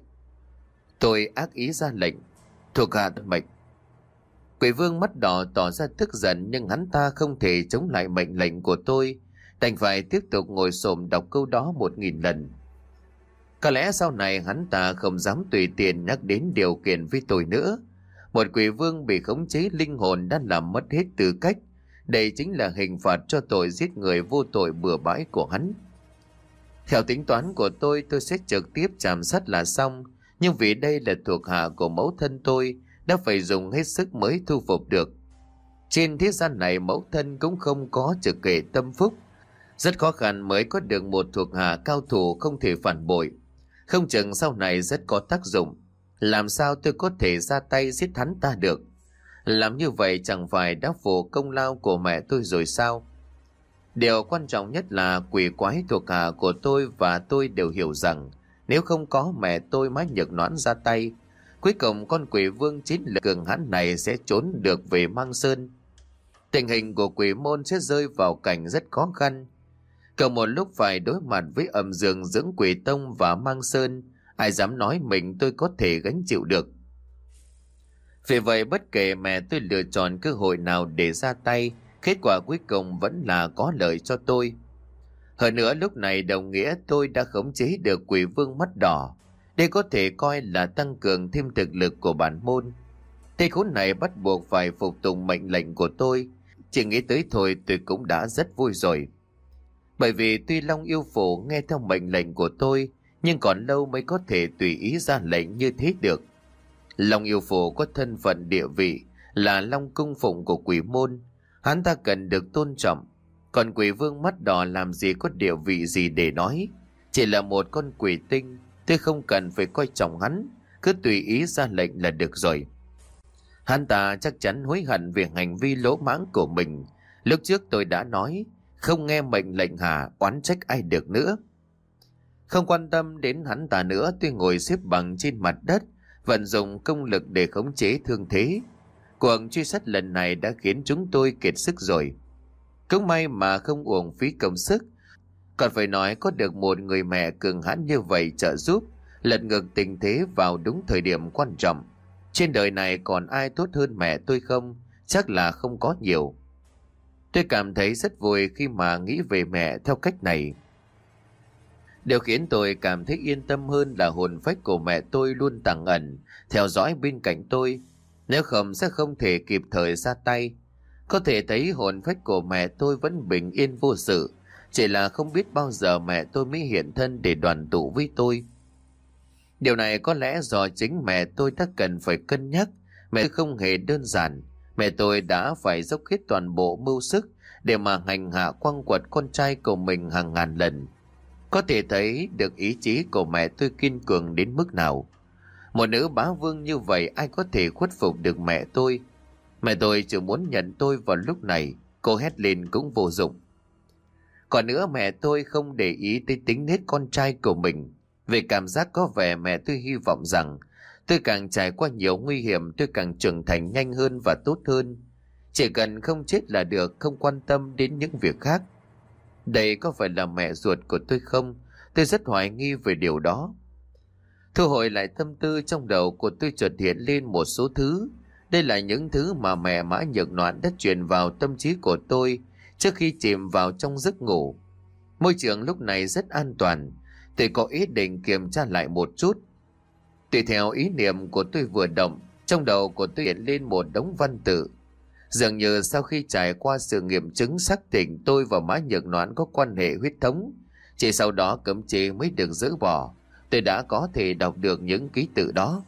Tôi ác ý ra lệnh. Thuộc hạ mệnh. Quỷ vương mắt đỏ tỏ ra tức giận, nhưng hắn ta không thể chống lại mệnh lệnh của tôi, đành phải tiếp tục ngồi xổm đọc câu đó 1000 lần. Có lẽ sau này hắn ta không dám tùy tiện nhắc đến điều kiện với tôi nữa. Một quỷ vương bị khống chế linh hồn đã làm mất hết tư cách. Đây chính là hình phạt cho tội giết người vô tội bừa bãi của hắn. Theo tính toán của tôi sẽ trực tiếp chạm sát là xong. Nhưng vì đây là thuộc hạ của mẫu thân tôi, đã phải dùng hết sức mới thu phục được. Trên thế gian này mẫu thân cũng không có trực kể tâm phúc. Rất khó khăn mới có được một thuộc hạ cao thủ không thể phản bội. Không chừng sau này rất có tác dụng. Làm sao tôi có thể ra tay giết hắn ta được? Làm như vậy chẳng phải đã phụ công lao của mẹ tôi rồi sao? Điều quan trọng nhất là quỷ quái thuộc hạ của tôi và tôi đều hiểu rằng nếu không có mẹ tôi Má Nhược Noãn ra tay, cuối cùng con quỷ vương chín lực cường hãn này sẽ trốn được về Mang Sơn. Tình hình của quỷ môn sẽ rơi vào cảnh rất khó khăn. Cậu một lúc phải đối mặt với âm dương dưỡng quỷ tông và Mang Sơn, ai dám nói mình tôi có thể gánh chịu được. Vì vậy bất kể mẹ tôi lựa chọn cơ hội nào để ra tay, kết quả cuối cùng vẫn là có lợi cho tôi. Hơn nữa lúc này đồng nghĩa tôi đã khống chế được quỷ vương mắt đỏ. Đây có thể coi là tăng cường thêm thực lực của bản môn. Tên khốn này bắt buộc phải phục tùng mệnh lệnh của tôi. Chỉ nghĩ tới thôi tôi cũng đã rất vui rồi. Bởi vì tuy Long Yêu Phủ nghe theo mệnh lệnh của tôi, nhưng còn lâu mới có thể tùy ý ra lệnh như thế được. Long Yêu Phủ có thân phận địa vị là Long Cung Phụng của quỷ môn. Hắn ta cần được tôn trọng. Còn quỷ vương mắt đỏ làm gì có địa vị gì để nói. Chỉ là một con quỷ tinh, tôi không cần phải coi trọng hắn, cứ tùy ý ra lệnh là được rồi. Hắn ta chắc chắn hối hận về hành vi lỗ mãng của mình. Lúc trước tôi đã nói, không nghe mệnh lệnh hạ, oán trách ai được nữa. Không quan tâm đến hắn ta nữa, tôi ngồi xếp bằng trên mặt đất, vận dụng công lực để khống chế thương thế. Cuộc truy sát lần này đã khiến chúng tôi kiệt sức rồi. Cũng may mà không uổng phí công sức. Còn phải nói có được một người mẹ cường hãn như vậy trợ giúp, lật ngược tình thế vào đúng thời điểm quan trọng. Trên đời này còn ai tốt hơn mẹ tôi không? Chắc là không có nhiều. Tôi cảm thấy rất vui khi mà nghĩ về mẹ theo cách này. Điều khiến tôi cảm thấy yên tâm hơn là hồn phách của mẹ tôi luôn tàng ẩn, theo dõi bên cạnh tôi. Nếu không sẽ không thể kịp thời ra tay. Có thể thấy hồn phách của mẹ tôi vẫn bình yên vô sự, chỉ là không biết bao giờ mẹ tôi mới hiện thân để đoàn tụ với tôi. Điều này có lẽ do chính mẹ tôi đã cần phải cân nhắc. Mẹ tôi không hề đơn giản. Mẹ tôi đã phải dốc hết toàn bộ mưu sức để mà hành hạ quăng quật con trai của mình hàng ngàn lần. Có thể thấy được ý chí của mẹ tôi kiên cường đến mức nào. Một nữ bá vương như vậy ai có thể khuất phục được mẹ tôi. Mẹ tôi chỉ muốn nhận tôi vào lúc này, cô hét lên cũng vô dụng. Còn nữa mẹ tôi không để ý tới tính nết con trai của mình. Về cảm giác có vẻ mẹ tôi hy vọng rằng tôi càng trải qua nhiều nguy hiểm tôi càng trưởng thành nhanh hơn và tốt hơn. Chỉ cần không chết là được, không quan tâm đến những việc khác. Đây có phải là mẹ ruột của tôi không? Tôi rất hoài nghi về điều đó. Thu hồi lại tâm tư trong đầu của tôi chợt hiện lên một số thứ. Đây là những thứ mà mẹ Mã Nhược Noãn đã truyền vào tâm trí của tôi trước khi chìm vào trong giấc ngủ. Môi trường lúc này rất an toàn. Tôi có ý định kiểm tra lại một chút. Tùy theo ý niệm của tôi vừa động, trong đầu của tôi hiện lên một đống văn tự. Dường như sau khi trải qua sự nghiệm chứng xác định tôi và Mã Nhược Noãn có quan hệ huyết thống, chỉ sau đó cấm chế mới được dỡ bỏ, tôi đã có thể đọc được những ký tự đó.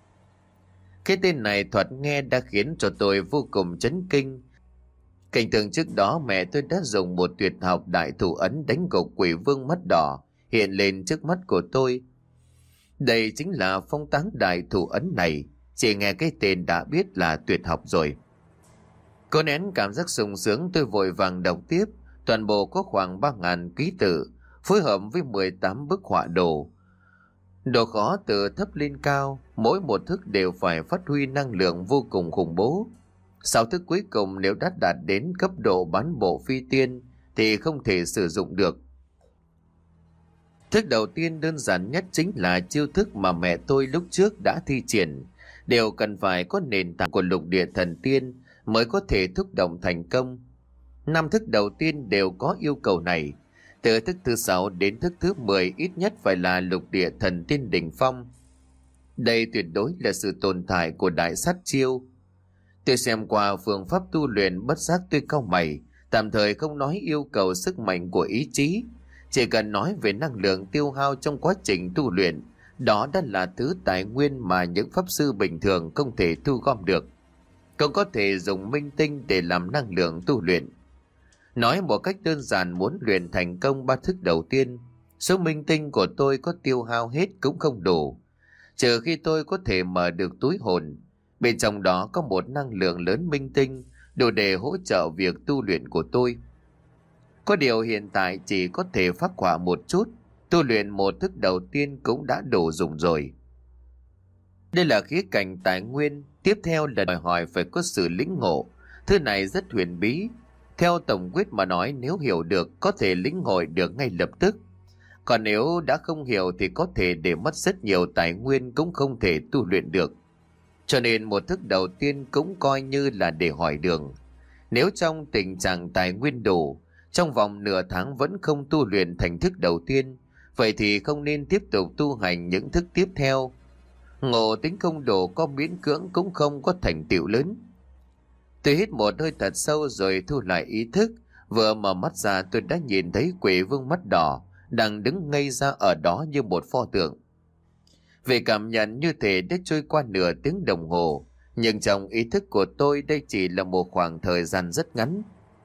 Cái tên này thoạt nghe đã khiến cho tôi vô cùng chấn kinh. Cảnh tượng trước đó mẹ tôi đã dùng một tuyệt học đại thủ ấn đánh gục quỷ vương mắt đỏ hiện lên trước mắt của tôi. Đây chính là phong táng đại thủ ấn này, chỉ nghe cái tên đã biết là tuyệt học rồi. Cố nén cảm giác sung sướng tôi vội vàng đọc tiếp. Toàn bộ có khoảng 3.000 ký tự, phối hợp với 18 bức họa đồ. Độ khó từ thấp lên cao, mỗi một thức đều phải phát huy năng lượng vô cùng khủng bố. 6 thức cuối cùng nếu đã đạt đến cấp độ bán bộ phi tiên thì không thể sử dụng được. Thức đầu tiên đơn giản nhất chính là chiêu thức mà mẹ tôi lúc trước đã thi triển. Đều cần phải có nền tảng của lục địa thần tiên mới có thể thúc động thành công. 5 thức đầu tiên đều có yêu cầu này. Từ thức thứ 6 đến thức thứ 10 ít nhất phải là lục địa thần tiên đỉnh phong. Đây tuyệt đối là sự tồn tại của đại sát chiêu. Tôi xem qua phương pháp tu luyện bất giác tôi cau mày, tạm thời không nói yêu cầu sức mạnh của ý chí. Chỉ cần nói về năng lượng tiêu hao trong quá trình tu luyện, đó đã là thứ tài nguyên mà những pháp sư bình thường không thể thu gom được. Cũng có thể dùng minh tinh để làm năng lượng tu luyện. Nói một cách đơn giản, muốn luyện thành công 3 thức đầu tiên, số minh tinh của tôi có tiêu hao hết cũng không đủ. Trừ khi tôi có thể mở được túi hồn, bên trong đó có một năng lượng lớn minh tinh đủ để hỗ trợ việc tu luyện của tôi. Có điều hiện tại chỉ có thể phác họa một chút, tu luyện một thức đầu tiên cũng đã đủ dùng rồi. Đây là khía cạnh tài nguyên, tiếp theo là đòi hỏi phải có sự lĩnh ngộ. Thứ này rất huyền bí. Theo tổng quyết mà nói, nếu hiểu được có thể lĩnh hội được ngay lập tức. Còn nếu đã không hiểu thì có thể để mất rất nhiều tài nguyên cũng không thể tu luyện được. Cho nên một thức đầu tiên cũng coi như là để hỏi đường. Nếu trong tình trạng tài nguyên đủ, trong vòng nửa tháng vẫn không tu luyện thành thức đầu tiên, vậy thì không nên tiếp tục tu hành những thức tiếp theo. Ngộ tính không đủ có miễn cưỡng cũng không có thành tựu lớn. Tôi hít một hơi thật sâu rồi thu lại ý thức. Vừa mở mắt ra tôi đã nhìn thấy Quỷ Vương mắt đỏ đang đứng ngây ra ở đó như một pho tượng. Về cảm nhận như thể đã trôi qua nửa tiếng đồng hồ, nhưng trong ý thức của tôi đây chỉ là một khoảng thời gian rất ngắn.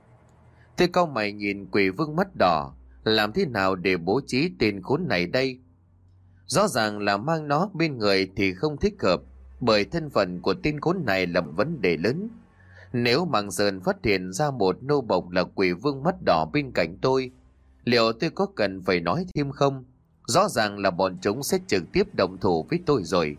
Tôi cau mày nhìn Quỷ Vương mắt đỏ, làm thế nào để bố trí tên khốn này đây? Rõ ràng là mang nó bên người thì không thích hợp, bởi thân phận của tên khốn này là một vấn đề lớn. Nếu Mạc Sơn phát hiện ra một nô bộc là Quỷ Vương mắt đỏ bên cạnh tôi, liệu tôi có cần phải nói thêm không? Rõ ràng là bọn chúng sẽ trực tiếp động thủ với tôi rồi.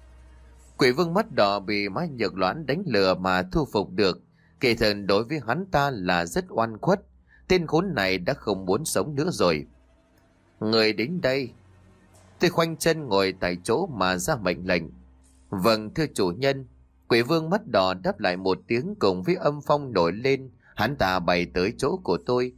Quỷ Vương mắt đỏ bị Mã Nhược Loan đánh lừa mà thu phục được, kỳ thực đối với hắn ta là rất oan khuất. Tên khốn này đã không muốn sống nữa rồi. Người đến đây. Tôi khoanh chân ngồi tại chỗ mà ra mệnh lệnh. Vâng thưa chủ nhân. Quỷ Vương mắt đỏ đáp lại một tiếng cùng với âm phong nổi lên. Hắn ta bay tới chỗ của tôi.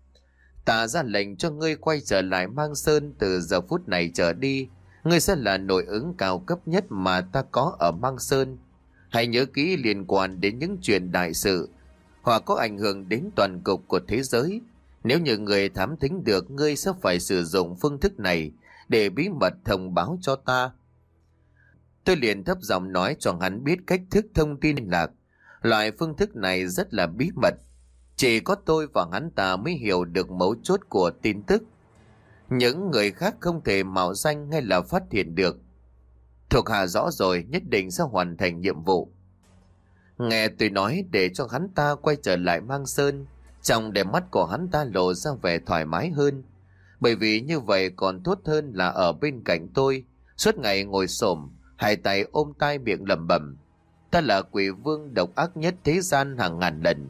Ta ra lệnh cho ngươi quay trở lại Mang Sơn. Từ giờ phút này trở đi, ngươi sẽ là nội ứng cao cấp nhất mà ta có ở Mang Sơn. Hãy nhớ kỹ, liên quan đến những chuyện đại sự hoặc có ảnh hưởng đến toàn cục của thế giới, nếu như người thám thính được, ngươi sẽ phải sử dụng phương thức này để bí mật thông báo cho ta. Tôi liền thấp giọng nói cho hắn biết cách thức thông tin liên lạc. Loại phương thức này rất là bí mật, chỉ có tôi và hắn ta mới hiểu được mấu chốt của tin tức. Những người khác không thể mạo danh hay là phát hiện được. Thuộc hạ rõ rồi, nhất định sẽ hoàn thành nhiệm vụ. Nghe tôi nói để cho hắn ta quay trở lại Mang Sơn, trong đôi mắt của hắn ta lộ ra vẻ thoải mái hơn. Bởi vì như vậy còn tốt hơn là ở bên cạnh tôi, suốt ngày ngồi xổm, hai tay ôm tai miệng lẩm bẩm. Ta là Quỷ Vương độc ác nhất thế gian hàng ngàn lần.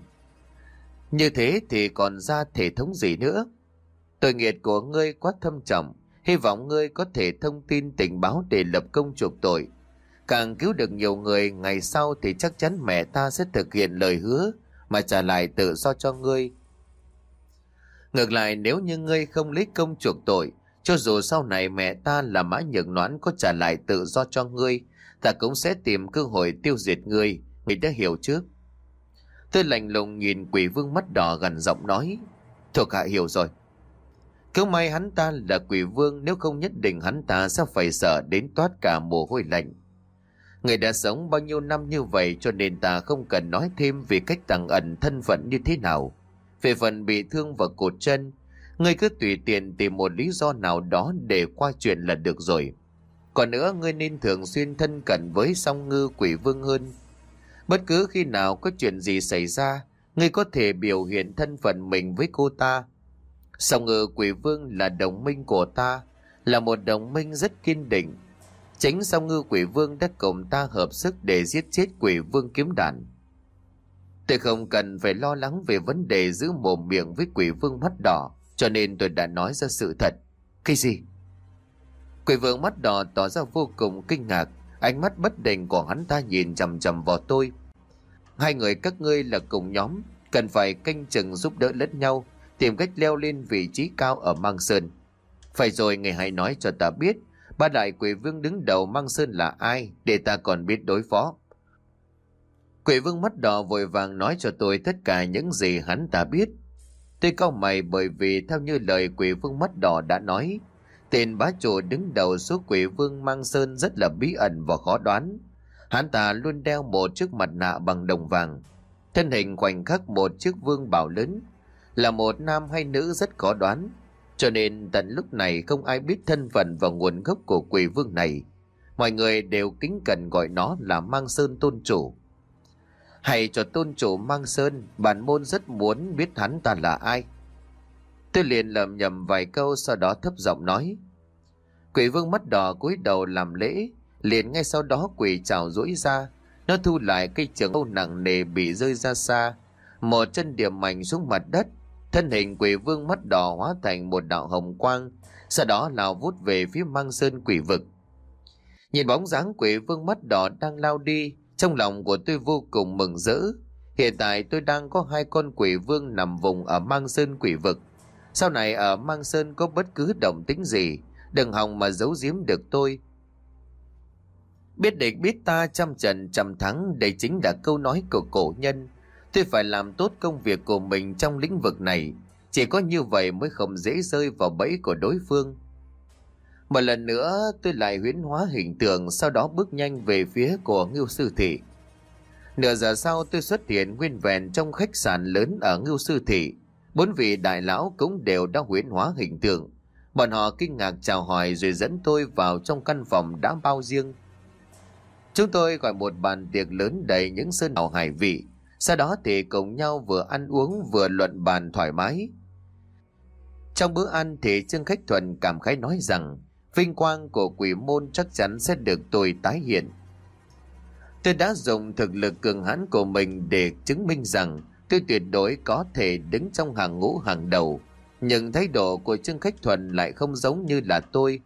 Như thế thì còn ra thể thống gì nữa? Tội nghiệp của ngươi quá thâm trọng, hy vọng ngươi có thể thông tin tình báo để lập công chuộc tội. Càng cứu được nhiều người, ngày sau thì chắc chắn mẹ ta sẽ thực hiện lời hứa mà trả lại tự do cho ngươi. Ngược lại, nếu như ngươi không lấy công chuộc tội, cho dù sau này mẹ ta là Mã Nhược Noãn có trả lại tự do cho ngươi, ta cũng sẽ tìm cơ hội tiêu diệt ngươi. Ngươi đã hiểu chứ? Tôi lạnh lùng nhìn Quỷ Vương mắt đỏ gằn giọng nói. Thuộc hạ hiểu rồi. Cứ may hắn ta là Quỷ Vương, nếu không nhất định hắn ta sẽ phải sợ đến toát cả mồ hôi lạnh. Người đã sống bao nhiêu năm như vậy cho nên ta không cần nói thêm về cách tàng ẩn thân phận như thế nào. Về phần bị thương và cột chân, ngươi cứ tùy tiện tìm một lý do nào đó để qua chuyện là được rồi. Còn nữa, ngươi nên thường xuyên thân cận với Song Ngư Quỷ Vương hơn. Bất cứ khi nào có chuyện gì xảy ra, ngươi có thể biểu hiện thân phận mình với cô ta. Song Ngư Quỷ Vương là đồng minh của ta, là một đồng minh rất kiên định. Chính Song Ngư Quỷ Vương đã cùng ta hợp sức để giết chết Quỷ Vương Kiếm Đàn. Tôi không cần phải lo lắng về vấn đề giữ mồm miệng với Quỷ Vương mắt đỏ, cho nên tôi đã nói ra sự thật. Cái gì? Quỷ Vương mắt đỏ tỏ ra vô cùng kinh ngạc, ánh mắt bất định của hắn ta nhìn chằm chằm vào tôi. Hai người các ngươi là cùng nhóm, cần phải canh chừng giúp đỡ lẫn nhau, tìm cách leo lên vị trí cao ở Mang Sơn. Phải rồi, người hãy nói cho ta biết ba đại Quỷ Vương đứng đầu Mang Sơn là ai, để ta còn biết đối phó. Quỷ Vương mắt đỏ vội vàng nói cho tôi tất cả những gì hắn ta biết. Tôi cau mày bởi vì theo như lời Quỷ Vương mắt đỏ đã nói, tên bá chủ đứng đầu số Quỷ Vương Mang Sơn rất là bí ẩn và khó đoán. Hắn ta luôn đeo một chiếc mặt nạ bằng đồng vàng, thân hình khoảnh khắc một chiếc vương bảo lớn, là một nam hay nữ rất khó đoán. Cho nên tận lúc này không ai biết thân phận và nguồn gốc của Quỷ Vương này. Mọi người đều kính cẩn gọi nó là Mang Sơn tôn chủ. Hay cho tôn chủ Mang Sơn, bản môn rất muốn biết hắn ta là ai. Tôi liền lẩm nhẩm vài câu, sau đó thấp giọng nói. Quỷ vương mắt đỏ cúi đầu làm lễ, liền ngay sau đó quỷ trào duỗi ra, nó thu lại cây trường mâu nặng nề bị rơi ra xa, một chân điểm mạnh xuống mặt đất. Thân hình quỷ vương mắt đỏ hóa thành một đạo hồng quang, sau đó lao vút về phía Mang Sơn quỷ vực. Nhìn bóng dáng quỷ vương mắt đỏ đang lao đi, trong lòng của tôi vô cùng mừng rỡ. Hiện tại tôi đang có 2 con quỷ vương nằm vùng ở Mang Sơn quỷ vực. Sau này ở Mang Sơn có bất cứ động tĩnh gì, đừng hòng mà giấu giếm được tôi. Biết địch biết ta, trăm trận trăm thắng, đây chính là câu nói của cổ nhân. Tôi phải làm tốt công việc của mình trong lĩnh vực này, chỉ có như vậy mới không dễ rơi vào bẫy của đối phương. Một lần nữa tôi lại huyễn hóa hình tượng, sau đó bước nhanh về phía của Ngưu Sư Thị. Nửa giờ sau tôi xuất hiện nguyên vẹn trong khách sạn lớn ở Ngưu Sư Thị. 4 vị đại lão cũng đều đã huyễn hóa hình tượng. Bọn họ kinh ngạc chào hỏi rồi dẫn tôi vào trong căn phòng đã bao riêng. Chúng tôi gọi một bàn tiệc lớn đầy những sơn hào hải vị. Sau đó thì cùng nhau vừa ăn uống vừa luận bàn thoải mái. Trong bữa ăn thì Trương Khách Thuần cảm khái nói rằng vinh quang của quỷ môn chắc chắn sẽ được tôi tái hiện. Tôi đã dùng thực lực cường hãn của mình để chứng minh rằng tôi tuyệt đối có thể đứng trong hàng ngũ hàng đầu. Nhưng thái độ của Trương Khách Thuần lại không giống như là tôi.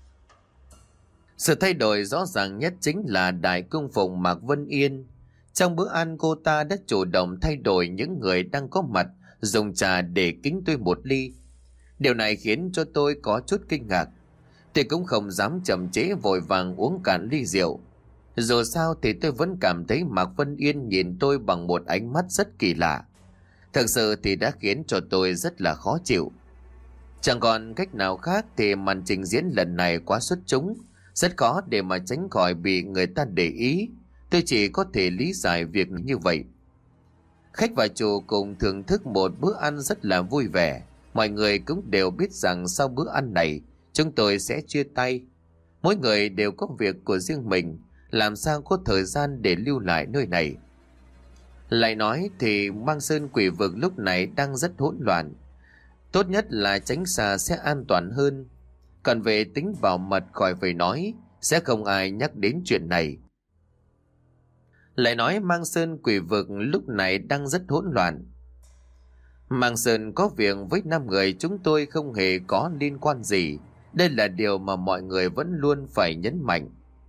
Sự thay đổi rõ ràng nhất chính là đại cung phụng Mạc Vân Yên. Trong bữa ăn cô ta đã chủ động thay đổi những người đang có mặt, dùng trà để kính tôi một ly. Điều này khiến cho tôi có chút kinh ngạc. Tôi cũng không dám chậm trễ vội vàng uống cạn ly rượu. Dù sao thì tôi vẫn cảm thấy Mạc Vân Yên nhìn tôi bằng một ánh mắt rất kỳ lạ. Thực sự thì đã khiến cho tôi rất là khó chịu. Chẳng còn cách nào khác thì màn trình diễn lần này quá xuất chúng, rất khó để mà tránh khỏi bị người ta để ý. Tôi chỉ có thể lý giải việc như vậy. Khách và chủ cùng thưởng thức một bữa ăn rất là vui vẻ. Mọi người cũng đều biết rằng sau bữa ăn này chúng tôi sẽ chia tay. Mỗi người đều có việc của riêng mình, làm sao có thời gian để lưu lại nơi này. Lại nói thì Mang Sơn quỷ vực lúc này đang rất hỗn loạn. Tốt nhất là tránh xa sẽ an toàn hơn. Còn về tính bảo mật khỏi phải nói, sẽ không ai nhắc đến chuyện này. Lại nói Mang Sơn quỷ vực lúc này đang rất hỗn loạn. Mang Sơn có việc với 5 người chúng tôi không hề có liên quan gì. Đây là điều mà mọi người vẫn luôn phải nhấn mạnh.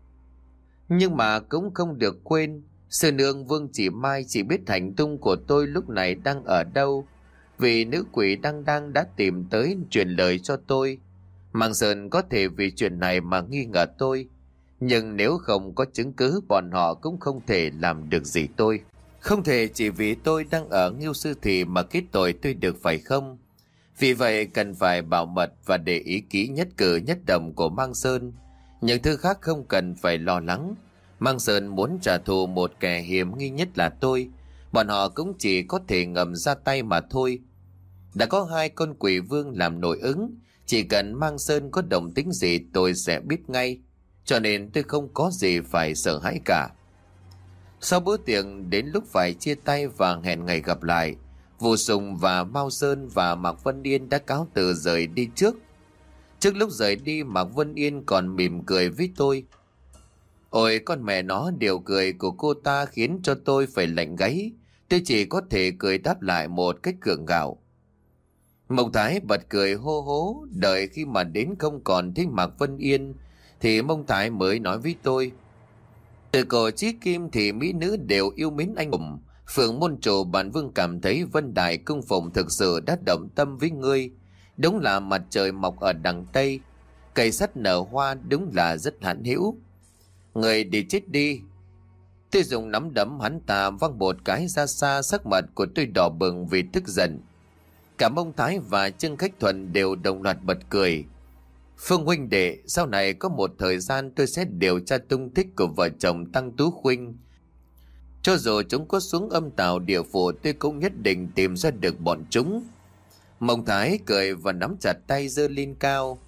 Nhưng mà cũng không được quên, sư nương Vương Chỉ Mai chỉ biết hành tung của tôi lúc này đang ở đâu. Vì nữ quỷ đang đã tìm tới truyền lời cho tôi. Mang Sơn có thể vì chuyện này mà nghi ngờ tôi. Nhưng nếu không có chứng cứ, bọn họ cũng không thể làm được gì tôi. Không thể chỉ vì tôi đang ở Ngưu Sư Thị mà kết tội tôi được, phải không? Vì vậy cần phải bảo mật và để ý kỹ nhất cử nhất động của Mang Sơn. Những thứ khác không cần phải lo lắng. Mang Sơn muốn trả thù một kẻ hiểm nghi nhất là tôi. Bọn họ cũng chỉ có thể ngầm ra tay mà thôi. Đã có 2 con quỷ vương làm nội ứng. Chỉ cần Mang Sơn có động tĩnh gì tôi sẽ biết ngay. Cho nên tôi không có gì phải sợ hãi cả. Sau bữa tiệc đến lúc phải chia tay và hẹn ngày gặp lại, Vũ Sùng và Mao Sơn và Mạc Vân Yên đã cáo từ rời đi trước. Trước lúc rời đi, Mạc Vân Yên còn mỉm cười với tôi. Ôi con mẹ nó, điều cười của cô ta khiến cho tôi phải lạnh gáy. Tôi chỉ có thể cười đáp lại một cách gượng gạo. Mộc Thái bật cười hô hố. Đợi khi mà đến không còn thấy Mạc Vân Yên thì Mông Thái mới nói với tôi. Từ cổ chí kim thì mỹ nữ đều yêu mến anh hùng. Phượng môn chủ bản vương cảm thấy Vân Đài cung phụng thực sự đã động tâm với ngươi. Đúng là mặt trời mọc ở đằng Tây, cây sắt nở hoa, đúng là rất hãn hữu. Người đi chết đi. Tôi dùng nắm đấm hắn ta văng một cái ra xa, sắc mặt của tôi đỏ bừng vì tức giận. Cả Mông Thái và Trương Khách Thuần đều đồng loạt bật cười. Phương huynh đệ, sau này có một thời gian tôi sẽ điều tra tung tích của vợ chồng Tăng Tú Khuynh. Cho dù chúng có xuống âm tào địa phủ, tôi cũng nhất định tìm ra được bọn chúng. Mông Thái cười và nắm chặt tay giơ lên cao.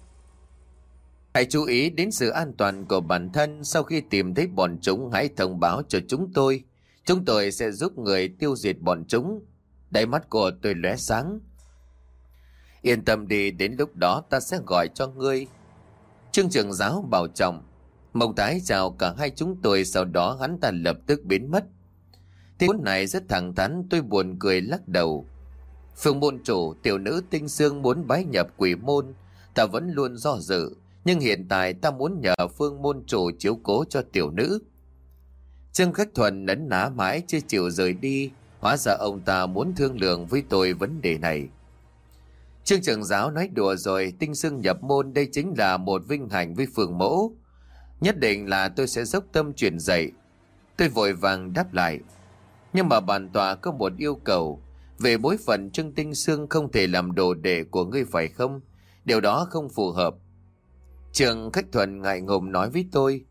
Hãy chú ý đến sự an toàn của bản thân. Sau khi tìm thấy bọn chúng, hãy thông báo cho chúng tôi. Chúng tôi sẽ giúp người tiêu diệt bọn chúng. Đáy mắt của tôi lóe sáng. Yên tâm đi, đến lúc đó ta sẽ gọi cho ngươi. Trương trưởng giáo bảo trọng. Mông Tái chào cả hai chúng tôi, sau đó hắn ta lập tức biến mất. Thế phút này rất thẳng thắn, tôi buồn cười lắc đầu. Phương môn chủ, tiểu nữ Tinh Xương muốn bái nhập quỷ môn, ta vẫn luôn do dự, nhưng hiện tại ta muốn nhờ Phương môn chủ chiếu cố cho tiểu nữ. Trương Khách Thuần nấn ná mãi chưa chịu rời đi, hóa ra ông ta muốn thương lượng với tôi vấn đề này. Trương trưởng giáo nói đùa rồi, Tinh Xương nhập môn đây chính là một vinh hạnh với Phượng mẫu. Nhất định là tôi sẽ dốc tâm truyền dạy. Tôi vội vàng đáp lại. Nhưng mà bản tọa có một yêu cầu. Về bối phận Trương Tinh Xương không thể làm đồ đệ của ngươi phải không? Điều đó không phù hợp. Trương Khách Thuần ngại ngùng nói với tôi.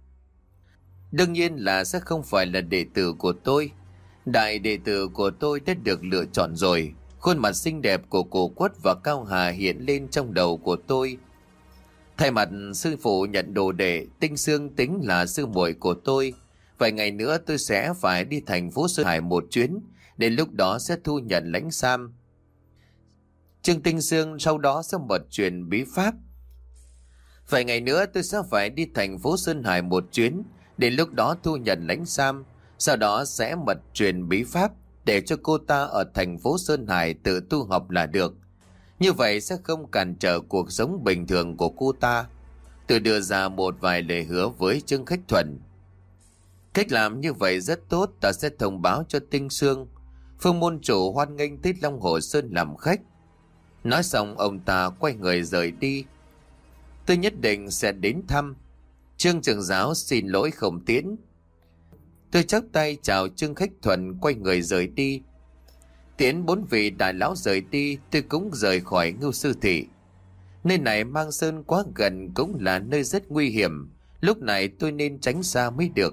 Đương nhiên là sẽ không phải là đệ tử của tôi. Đại đệ tử của tôi đã được lựa chọn rồi. Khuôn mặt xinh đẹp của Cổ Quất và Cao Hà hiện lên trong đầu của tôi. Thay mặt sư phụ nhận đồ đệ, Tinh Xương tính là sư muội của tôi. Vài ngày nữa tôi sẽ phải đi thành phố Sơn Hải một chuyến. Đến lúc đó sẽ thu nhận lãnh sam. Trương Tinh Xương sau đó sẽ mật truyền bí pháp. Vài ngày nữa tôi sẽ phải đi thành phố Sơn Hải một chuyến. Đến lúc đó thu nhận lãnh sam. Sau đó sẽ mật truyền bí pháp để cho cô ta ở thành phố Sơn Hải tự tu học là được. Như vậy sẽ không cản trở cuộc sống bình thường của cô ta. Tôi đưa ra một vài lời hứa với Trương Khách Thuần. Cách làm như vậy rất tốt, ta sẽ thông báo cho Tinh Xương. Phương môn chủ hoan nghênh tới Long Hồ Sơn làm khách. Nói xong ông ta quay người rời đi. Tôi nhất định sẽ đến thăm. Trương trưởng giáo xin lỗi không tiễn. Tôi chắp tay chào Trương Khách Thuần, quay người rời đi. Tiễn 4 vị đại lão rời đi, tôi cũng rời khỏi Ngưu Sư Thị. Nơi này mang sơn quá gần, cũng là nơi rất nguy hiểm. Lúc này tôi nên tránh xa mới được.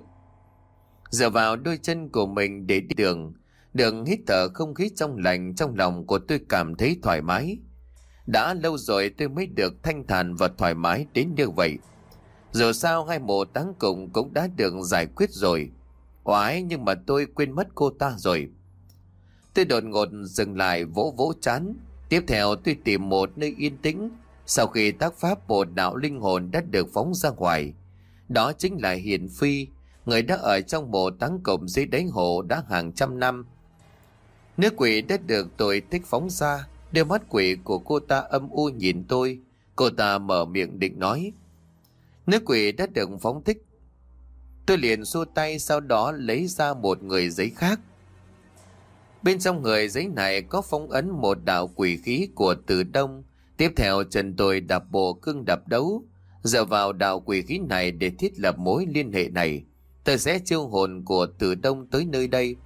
Dựa vào đôi chân của mình để đi đường hít thở không khí trong lành, trong lòng của tôi cảm thấy thoải mái. Đã lâu rồi tôi mới được thanh thản và thoải mái đến như vậy. Dù sao hai mộ táng cùng cũng đã được giải quyết rồi. Oái, nhưng mà tôi quên mất cô ta rồi. Tôi đột ngột dừng lại, vỗ vỗ trán. Tiếp theo tôi tìm một nơi yên tĩnh. Sau khi tác pháp một đạo linh hồn đã được phóng ra ngoài. Đó chính là Hiền Phi, người đã ở trong mộ táng cổng dưới đáy hồ đã hàng trăm năm. Nữ quỷ đã được tôi thích phóng ra. Đôi mắt quỷ của cô ta âm u nhìn tôi. Cô ta mở miệng định nói. Nữ quỷ đã được phóng thích. Tôi liền xua tay, sau đó lấy ra một người giấy khác. Bên trong người giấy này có phong ấn một đạo quỷ khí của Từ Đông. Tiếp theo chân tôi đạp bộ cương đạp đấu. Dựa vào đạo quỷ khí này để thiết lập mối liên hệ này, tôi sẽ chiêu hồn của Từ Đông tới nơi đây.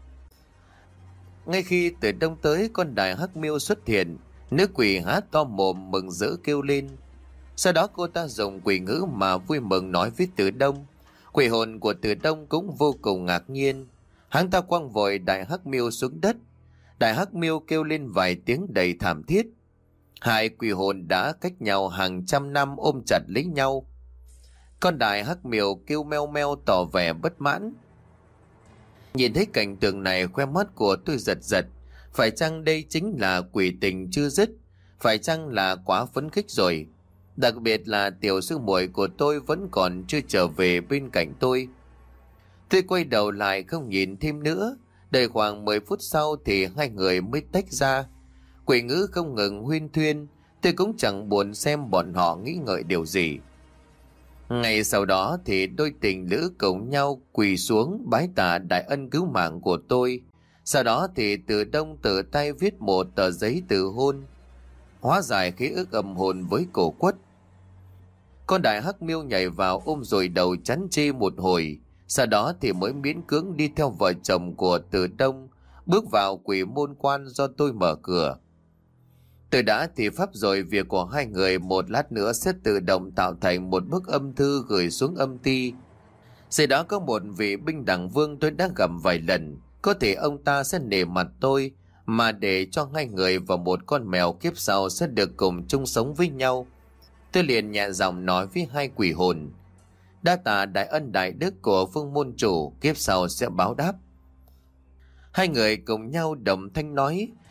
Ngay khi Từ Đông tới, con đại hắc miêu xuất hiện. Nữ quỷ há to mồm mừng rỡ kêu lên. Sau đó cô ta dùng quỷ ngữ mà vui mừng nói với Từ Đông. Quỷ hồn của Từ Đông cũng vô cùng ngạc nhiên. Hắn ta quăng vội đại hắc miêu xuống đất. Đại hắc miêu kêu lên vài tiếng đầy thảm thiết. Hai quỷ hồn đã cách nhau hàng trăm năm ôm chặt lấy nhau. Con đại hắc miêu kêu meo meo tỏ vẻ bất mãn. Nhìn thấy cảnh tượng này, khoe mắt của tôi giật giật. Phải chăng đây chính là quỷ tình chưa dứt? Phải chăng là quá phấn khích rồi? Đặc biệt là tiểu sư muội của tôi vẫn còn chưa trở về bên cạnh tôi. Tôi quay đầu lại không nhìn thêm nữa. Đợi khoảng 10 phút sau thì hai người mới tách ra. Quỷ ngữ không ngừng huyên thuyên. Tôi cũng chẳng buồn xem bọn họ nghĩ ngợi điều gì. Ngày sau đó thì đôi tình lữ cùng nhau quỳ xuống bái tạ đại ân cứu mạng của tôi. Sau đó thì Từ Đông tự tay viết một tờ giấy từ hôn, hóa giải khí ức âm hồn với Cổ Quất. Con đại hắc miêu nhảy vào ôm rồi đầu chắn chê một hồi. Sau đó thì mới miễn cưỡng đi theo vợ chồng của Từ Đông, bước vào quỷ môn quan do tôi mở cửa. Tôi đã thì pháp rồi, việc của hai người một lát nữa sẽ tự động tạo thành một bức âm thư gửi xuống âm ty. Sau đó có một vị binh đẳng vương tôi đã gặp vài lần, có thể ông ta sẽ nể mặt tôi mà để cho hai người và một con mèo kiếp sau sẽ được cùng chung sống với nhau. Tôi liền nhẹ giọng nói với hai quỷ hồn. Đa tạ đại ân đại đức của Phương môn chủ, kiếp sau sẽ báo đáp. Hai người cùng nhau đồng thanh nói.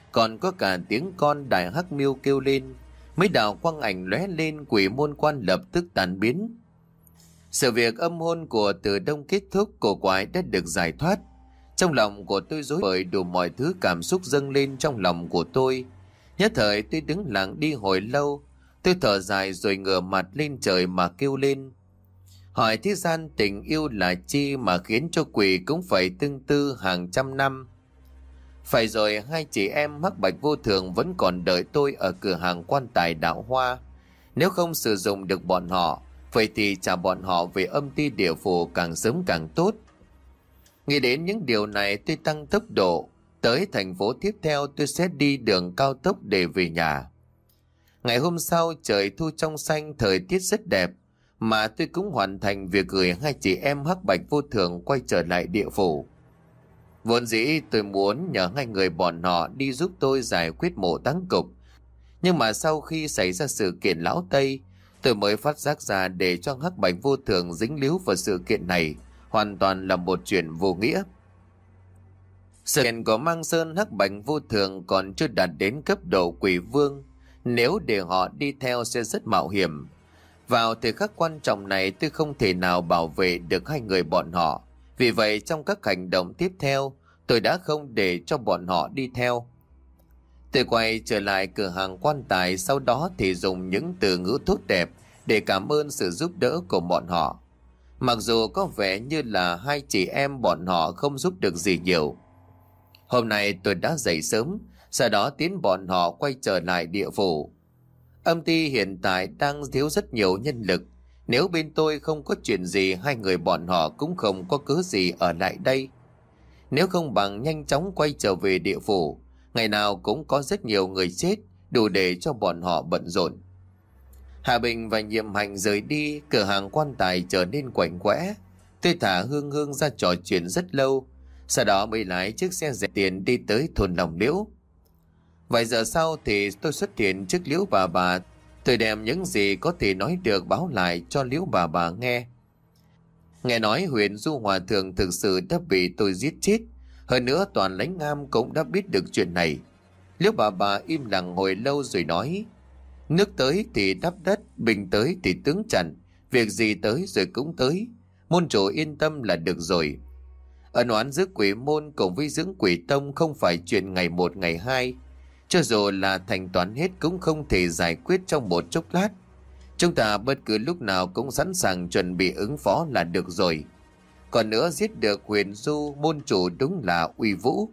còn có cả tiếng con đại hắc miêu kêu lên. Mấy đạo quang ảnh lóe lên, quỷ môn quan lập tức tan biến. Sự việc âm hôn của Từ Đông kết thúc, cổ quái đã được giải thoát. Trong lòng của tôi rối bời, đủ mọi thứ cảm xúc dâng lên trong lòng của tôi. Nhất thời tôi đứng lặng đi hồi lâu. Tôi thở dài rồi ngửa mặt lên trời mà kêu lên. Hỏi thế gian tình yêu là chi mà khiến cho quỷ cũng phải tương tư hàng trăm năm. Phải rồi, hai chị em Hắc Bạch Vô Thường vẫn còn đợi tôi ở cửa hàng quan tài Đạo Hoa. Nếu không sử dụng được bọn họ, vậy thì trả bọn họ về âm ti địa phủ càng sớm càng tốt. Nghĩ đến những điều này, tôi tăng tốc độ. Tới thành phố tiếp theo, tôi sẽ đi đường cao tốc để về nhà. Ngày hôm sau, trời thu trong xanh, thời tiết rất đẹp. Mà tôi cũng hoàn thành việc gửi hai chị em Hắc Bạch Vô Thường quay trở lại địa phủ. Vốn dĩ tôi muốn nhờ hai người bọn họ đi giúp tôi giải quyết mộ táng cục. Nhưng mà sau khi xảy ra sự kiện Lão Tây, tôi mới phát giác ra để cho Hắc Bạch Vô Thường dính líu vào sự kiện này hoàn toàn là một chuyện vô nghĩa. Sự kiện của Mang Sơn Hắc Bạch Vô Thường còn chưa đạt đến cấp độ quỷ vương. Nếu để họ đi theo sẽ rất mạo hiểm. Vào thời khắc quan trọng này, tôi không thể nào bảo vệ được hai người bọn họ. Vì vậy trong các hành động tiếp theo, tôi đã không để cho bọn họ đi theo. Tôi quay trở lại cửa hàng quan tài, sau đó thì dùng những từ ngữ tốt đẹp để cảm ơn sự giúp đỡ của bọn họ. Mặc dù có vẻ như là hai chị em bọn họ không giúp được gì nhiều. Hôm nay tôi đã dậy sớm, sau đó tiến bọn họ quay trở lại địa phủ. Âm ty hiện tại đang thiếu rất nhiều nhân lực. Nếu bên tôi không có chuyện gì, hai người bọn họ cũng không có cớ gì ở lại đây. Nếu không bằng nhanh chóng quay trở về địa phủ, ngày nào cũng có rất nhiều người chết, đủ để cho bọn họ bận rộn. Hạ Bình và Nhiệm Hành rời đi, cửa hàng quan tài trở nên quạnh quẽ. Tôi thả Hương Hương ra trò chuyện rất lâu, sau đó mới lái chiếc xe rẻ tiền đi tới thôn Lòng Liễu. Vài giờ sau thì tôi xuất hiện trước Liễu bà. Tôi đem những gì có thể nói được báo lại cho Liễu bà nghe. Nghe nói Huyền Du Hòa Thượng thực sự đã bị tôi giết chết. Hơn nữa Toàn Lãnh Am cũng đã biết được chuyện này. Liễu bà im lặng hồi lâu rồi nói. Nước tới thì đắp đất, bình tới thì tướng chặn. Việc gì tới rồi cũng tới. Môn chủ yên tâm là được rồi. Ân oán giữa quỷ môn cùng với dưỡng quỷ tông không phải chuyện ngày một ngày hai. Cho dù là thành toán hết cũng không thể giải quyết trong một chốc lát. Chúng ta bất cứ lúc nào cũng sẵn sàng chuẩn bị ứng phó là được rồi. Còn nữa, giết được Huyền Du môn chủ đúng là uy vũ.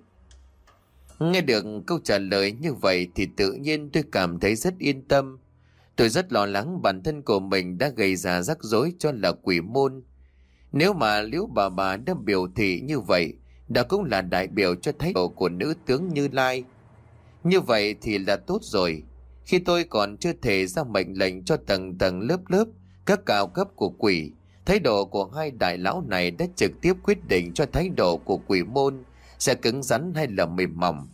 Nghe được câu trả lời như vậy thì tự nhiên tôi cảm thấy rất yên tâm. Tôi rất lo lắng bản thân của mình đã gây ra rắc rối cho là quỷ môn. Nếu mà Liễu bà đã biểu thị như vậy, đó cũng là đại biểu cho thái độ của nữ tướng Như Lai. Như vậy thì là tốt rồi. Khi tôi còn chưa thể ra mệnh lệnh cho tầng tầng lớp các cao cấp của quỷ, thái độ của hai đại lão này đã trực tiếp quyết định cho thái độ của quỷ môn sẽ cứng rắn hay là mềm mỏng.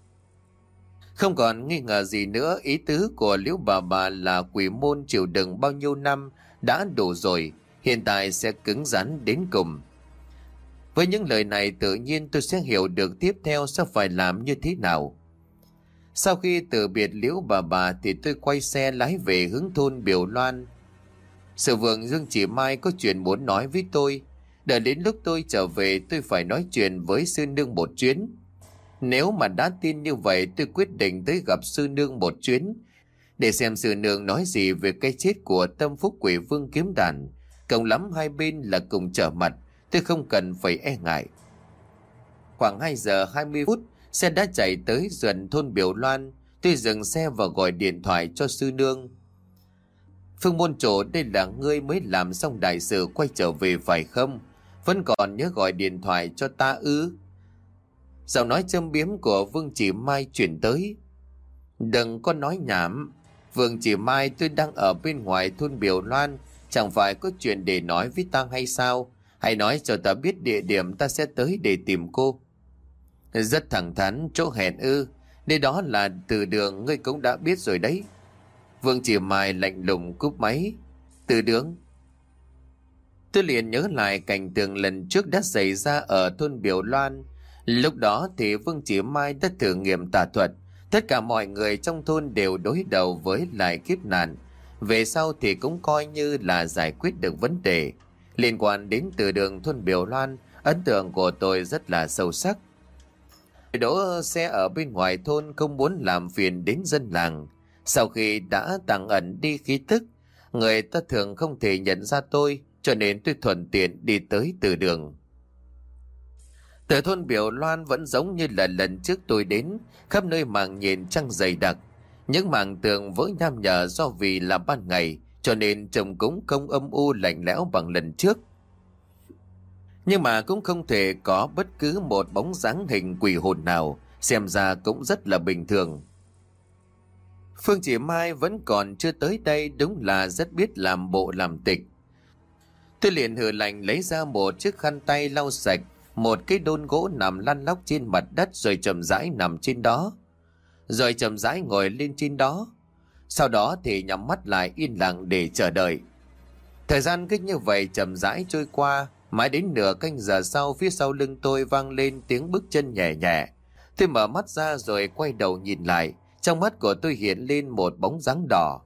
Không còn nghi ngờ gì nữa, ý tứ của Liễu bà là quỷ môn chịu đựng bao nhiêu năm đã đủ rồi, hiện tại sẽ cứng rắn đến cùng. Với những lời này tự nhiên tôi sẽ hiểu được tiếp theo sẽ phải làm như thế nào. Sau khi từ biệt Liễu bà thì tôi quay xe lái về hướng thôn Biểu Loan. Sự vượng Dương Chỉ Mai có chuyện muốn nói với tôi. Đợi đến lúc tôi trở về tôi phải nói chuyện với sư nương một chuyến. Nếu mà đã tin như vậy tôi quyết định tới gặp sư nương một chuyến để xem sư nương nói gì về cái chết của Tâm Phúc Quỷ Vương Kiếm Đàn. Cộng lắm hai bên là cùng trở mặt, tôi không cần phải e ngại. Khoảng 2 giờ 20 phút, xe đã chạy tới gần thôn Biểu Loan. Tôi dừng xe và gọi điện thoại cho sư nương. Phương môn chủ, đây là ngươi mới làm xong đại sự quay trở về phải không? Vẫn còn nhớ gọi điện thoại cho ta ư? Giọng nói châm biếm của Vương Chỉ Mai chuyển tới. Đừng có nói nhảm. Vương Chỉ Mai, tôi đang ở bên ngoài thôn Biểu Loan. Chẳng phải có chuyện để nói với ta hay sao? Hãy nói cho ta biết địa điểm, ta sẽ tới để tìm cô. Rất thẳng thắn, chỗ hẹn ư? Nơi đó là từ đường, ngươi cũng đã biết rồi đấy. Vương Chỉ Mai lạnh lùng cúp máy. Từ đường. Tôi liền nhớ lại cảnh tượng lần trước đã xảy ra ở thôn Biểu Loan. Lúc đó thì Vương Chỉ Mai đã thử nghiệm tà thuật, Tất cả mọi người trong thôn đều đối đầu với lại kiếp nạn. Về sau thì cũng coi như là giải quyết được vấn đề. Liên quan đến từ đường thôn Biểu Loan, ấn tượng của tôi rất là sâu sắc. Đỗ xe ở bên ngoài thôn không muốn làm phiền đến dân làng. Sau khi đã tàng ẩn đi khí tức, người ta thường không thể nhận ra tôi, cho nên tôi thuận tiện đi tới từ đường. Từ thôn Biểu Loan vẫn giống như là lần trước tôi đến, khắp nơi màng nhện trăng dày đặc. Những mảng tường vỡ nham nhở do vì là ban ngày, cho nên trông cũng không âm u lạnh lẽo bằng lần trước. Nhưng mà cũng không thể có bất cứ một bóng dáng hình quỷ hồn nào, xem ra cũng rất là bình thường. Phương Chỉ Mai vẫn còn chưa tới đây, đúng là rất biết làm bộ làm tịch. Tôi liền hừ lạnh lấy ra một chiếc khăn tay lau sạch một cái đôn gỗ nằm lăn lóc trên mặt đất, rồi chậm rãi nằm trên đó, rồi chậm rãi ngồi lên trên đó. Sau đó thì nhắm mắt lại yên lặng để chờ đợi. Thời gian cứ như vậy chậm rãi trôi qua, mãi đến nửa canh giờ sau, phía sau lưng tôi vang lên tiếng bước chân nhẹ nhẹ. Tôi mở mắt ra rồi quay đầu nhìn lại, trong mắt của tôi hiện lên một bóng dáng đỏ,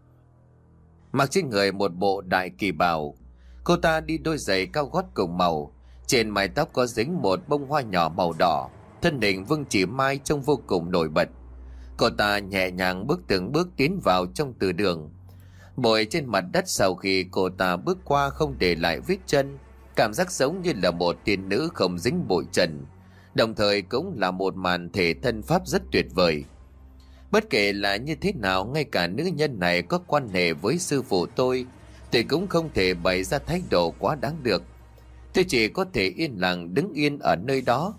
mặc trên người một bộ đại kỳ bào. Cô ta đi đôi giày cao gót cùng màu, trên mái tóc có dính một bông hoa nhỏ màu đỏ. Thân hình Vương Chỉ Mai trông vô cùng nổi bật. Cô ta nhẹ nhàng bước từng bước tiến vào trong từ đường. Bụi trên mặt đất sau khi cô ta bước qua không để lại vết chân, cảm giác giống như là một tiên nữ không dính bụi trần, đồng thời cũng là một màn thể thân pháp rất tuyệt vời. Bất kể là như thế nào, ngay cả nữ nhân này có quan hệ với sư phụ tôi thì cũng không thể bày ra thái độ quá đáng được. Tôi chỉ có thể yên lặng đứng yên ở nơi đó,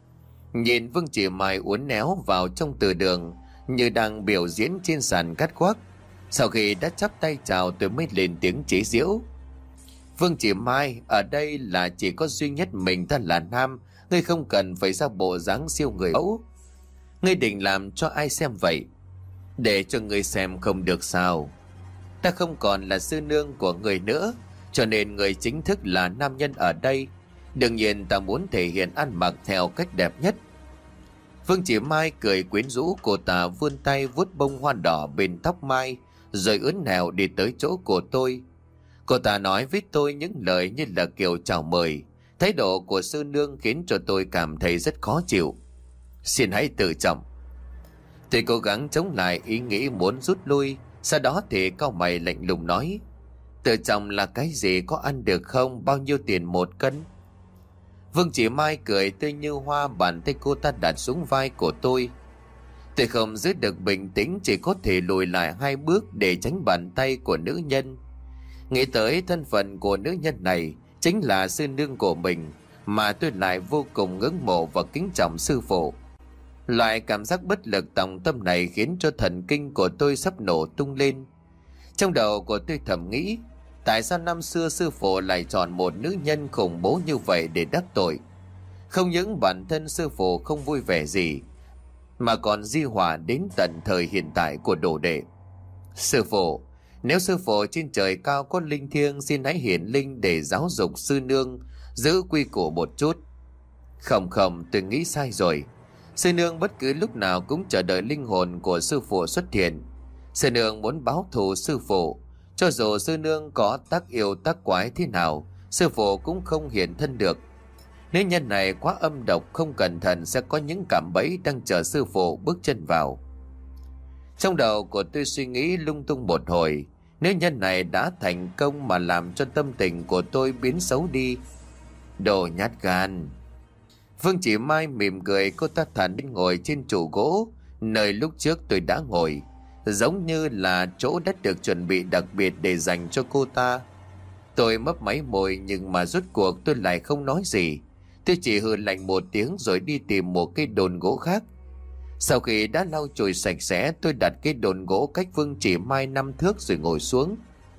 nhìn Vương Chỉ Mai uốn éo vào trong từ đường như đang biểu diễn trên sàn cát quắc. Sau khi đã chắp tay chào, tôi mới lên tiếng chế giễu. Vương Chỉ Mai, ở đây là chỉ có duy nhất mình ta là nam, ngươi không cần phải ra bộ dáng siêu người mẫu. Ngươi định làm cho ai xem vậy? Để cho ngươi xem không được sao? Ta không còn là sư nương của người nữa, cho nên người chính thức là nam nhân ở đây. Đương nhiên ta muốn thể hiện ăn mặc theo cách đẹp nhất. Vương Chỉ Mai cười quyến rũ, cô ta vươn tay vuốt bông hoa đỏ bên tóc mai, rồi ướn nèo đi tới chỗ của tôi. Cô ta nói với tôi những lời như là kiểu chào mời. Thái độ của sư nương khiến cho tôi cảm thấy rất khó chịu. Xin hãy tự trọng. Tôi cố gắng chống lại ý nghĩ muốn rút lui, sau đó thì cau mày lạnh lùng nói: tự trọng là cái gì, có ăn được không, bao nhiêu tiền một cân? Vương Chỉ Mai cười tươi như hoa, bàn tay cô ta đặt xuống vai của tôi. Tôi không giữ được bình tĩnh, chỉ có thể lùi lại 2 bước để tránh bàn tay của nữ nhân. Nghĩ tới thân phận của nữ nhân này chính là sư nương của mình, mà tôi lại vô cùng ngưỡng mộ và kính trọng sư phụ. Loại cảm giác bất lực tòng tâm này khiến cho thần kinh của tôi sắp nổ tung lên. Trong đầu của tôi thầm nghĩ, tại sao năm xưa sư phụ lại chọn một nữ nhân khủng bố như vậy để đắc tội? Không những bản thân sư phụ không vui vẻ gì, mà còn di họa đến tận thời hiện tại của đồ đệ. Sư phụ, nếu sư phụ trên trời cao có linh thiêng, xin hãy hiển linh để giáo dục sư nương giữ quy củ một chút. Không, tôi nghĩ sai rồi. Sư nương bất cứ lúc nào cũng chờ đợi linh hồn của sư phụ xuất hiện. Sư nương muốn báo thù sư phụ, cho dù sư nương có tác yêu tác quái thế nào, sư phụ cũng không hiện thân được. Nếu nhân này quá âm độc, không cẩn thận sẽ có những cạm bẫy đang chờ sư phụ bước chân vào. Trong đầu của tôi suy nghĩ lung tung một hồi. Nếu nhân này đã thành công mà làm cho tâm tình của tôi biến xấu đi, đồ nhát gan. Vương Chỉ Mai mỉm cười, cô ta thản nhiên ngồi trên trụ gỗ nơi lúc trước tôi đã ngồi, giống như là chỗ đã được chuẩn bị đặc biệt để dành cho cô ta. Tôi mấp máy môi, nhưng mà rốt cuộc tôi lại không nói gì. Tôi chỉ hừ lạnh một tiếng rồi đi tìm một cái đồn gỗ khác. Sau khi đã lau chùi sạch sẽ, tôi đặt cái đồn gỗ cách Vương Chỉ Mai 5 thước rồi ngồi xuống.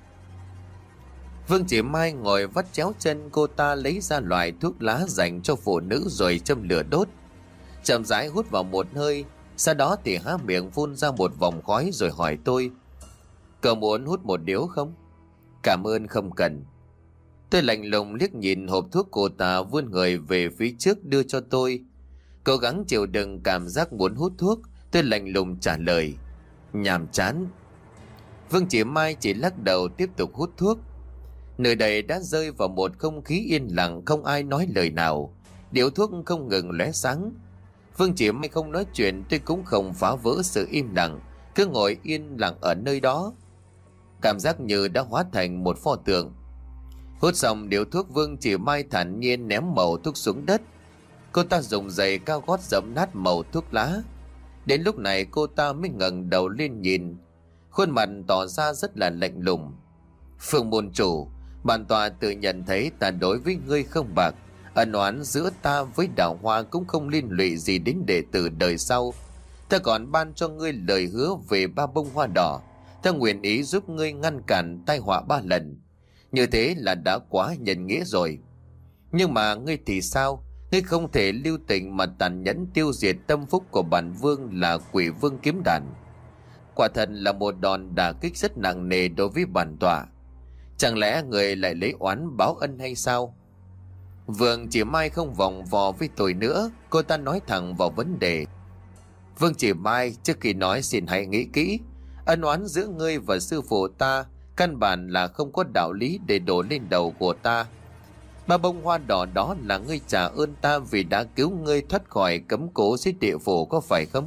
Vương Chỉ Mai ngồi vắt chéo chân, cô ta lấy ra loại thuốc lá dành cho phụ nữ rồi châm lửa đốt, chậm rãi hút vào một hơi. Sau đó thì há miệng phun ra một vòng khói rồi hỏi tôi: cậu muốn hút một điếu không? Cảm ơn, không cần. Tôi lạnh lùng liếc nhìn hộp thuốc cô ta vươn người về phía trước đưa cho tôi. Cố gắng chịu đựng cảm giác muốn hút thuốc, Tôi lạnh lùng trả lời: nhàm chán. Vương Chỉ Mai chỉ lắc đầu tiếp tục hút thuốc. Nơi đây đã rơi vào một không khí yên lặng, không ai nói lời nào. Điếu thuốc không ngừng lóe sáng. Vương Chỉ Mai không nói chuyện, tôi cũng không phá vỡ sự im lặng, cứ ngồi yên lặng ở nơi đó, cảm giác như đã hóa thành một pho tượng. Hút xong điếu thuốc, Vương Chỉ Mai thản nhiên ném mẩu thuốc xuống đất. Cô ta dùng giày cao gót dẫm nát mẩu thuốc lá. Đến lúc này cô ta mới ngẩng đầu lên nhìn, khuôn mặt tỏ ra rất là lạnh lùng. Phương môn chủ, bản tọa tự nhận thấy ta đối với ngươi không bạc, ân oán giữa ta với Đào Hoa cũng không liên lụy gì đến đệ tử đời sau. Ta còn ban cho ngươi lời hứa về 3 bông hoa đỏ. Ta nguyện ý giúp ngươi ngăn cản tai họa 3 lần. Như thế là đã quá nhân nghĩa rồi. Nhưng mà ngươi thì sao? Ngươi không thể lưu tình mà tàn nhẫn tiêu diệt tâm phúc của bản vương là Quỷ Vương Kiếm Đàn. Quả thật là một đòn đả kích rất nặng nề đối với bản tọa. Chẳng lẽ người lại lấy oán báo ân hay sao? Vương Chỉ Mai không vòng vò với tôi nữa, cô ta nói thẳng vào vấn đề. Vương Chỉ Mai, trước khi nói xin hãy nghĩ kỹ. Ân oán giữa ngươi và sư phụ ta căn bản là không có đạo lý để đổ lên đầu của ta. 3 bông hoa đỏ đó là ngươi trả ơn ta vì đã cứu ngươi thoát khỏi cấm cố dưới địa phủ, có phải không?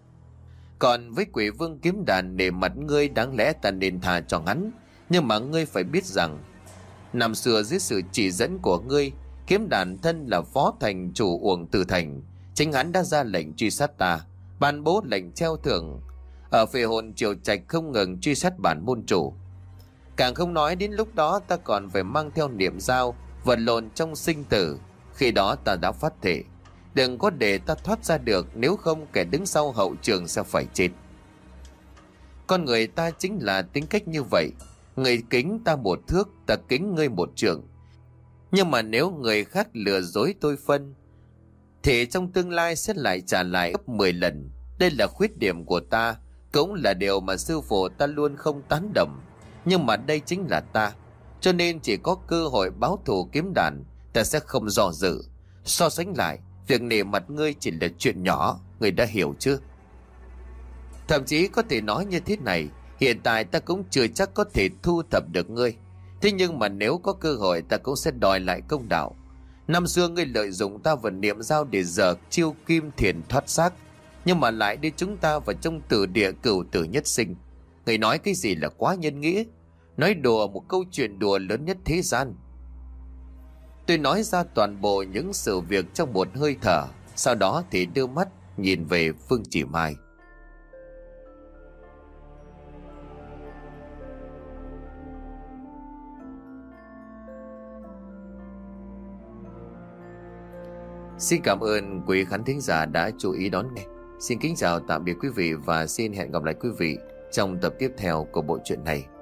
Còn với Quỷ Vương Kiếm Đàn, nể mặt ngươi đáng lẽ ta nên tha cho hắn. Nhưng mà ngươi phải biết rằng, năm xưa dưới sự chỉ dẫn của ngươi, Kiếm Đàn thân là phó thành chủ Uổng Tử Thành, chính hắn đã ra lệnh truy sát ta, ban bố lệnh treo thưởng. Ở Phệ Hồn Triều Trạch không ngừng truy sát bản môn chủ. Càng không nói đến lúc đó ta còn phải mang theo niệm dao, vật lộn trong sinh tử. Khi đó ta đã phát thể, đừng có để ta thoát ra được, nếu không kẻ đứng sau hậu trường sẽ phải chết. Con người ta chính là tính cách như vậy. Người kính ta 1 thước, ta kính ngươi 1 trượng. Nhưng mà nếu người khác lừa dối tôi phân, thì trong tương lai sẽ lại trả lại gấp 10 lần. Đây là khuyết điểm của ta, cũng là điều mà sư phụ ta luôn không tán đồng. Nhưng mà đây chính là ta, cho nên chỉ có cơ hội báo thù Kiếm Đàn, ta sẽ không do dự. So sánh lại, việc nể mặt ngươi chỉ là chuyện nhỏ, ngươi đã hiểu chưa? Thậm chí có thể nói như thế này, hiện tại ta cũng chưa chắc có thể thu thập được ngươi. Thế nhưng mà nếu có cơ hội, ta cũng sẽ đòi lại công đạo. Năm xưa ngươi lợi dụng ta và niệm dao để giở chiêu kim thiền thoát xác, nhưng mà lại đưa chúng ta vào trong tử địa cửu tử nhất sinh. Ngươi nói cái gì là quá nhân nghĩa, nói đùa một câu chuyện đùa lớn nhất thế gian. Tôi nói ra toàn bộ những sự việc trong một hơi thở, sau đó thì đưa mắt nhìn về Phương Chỉ Mai. Xin cảm ơn quý khán thính giả đã chú ý đón nghe. Xin kính chào tạm biệt quý vị và xin hẹn gặp lại quý vị trong tập tiếp theo của bộ truyện này.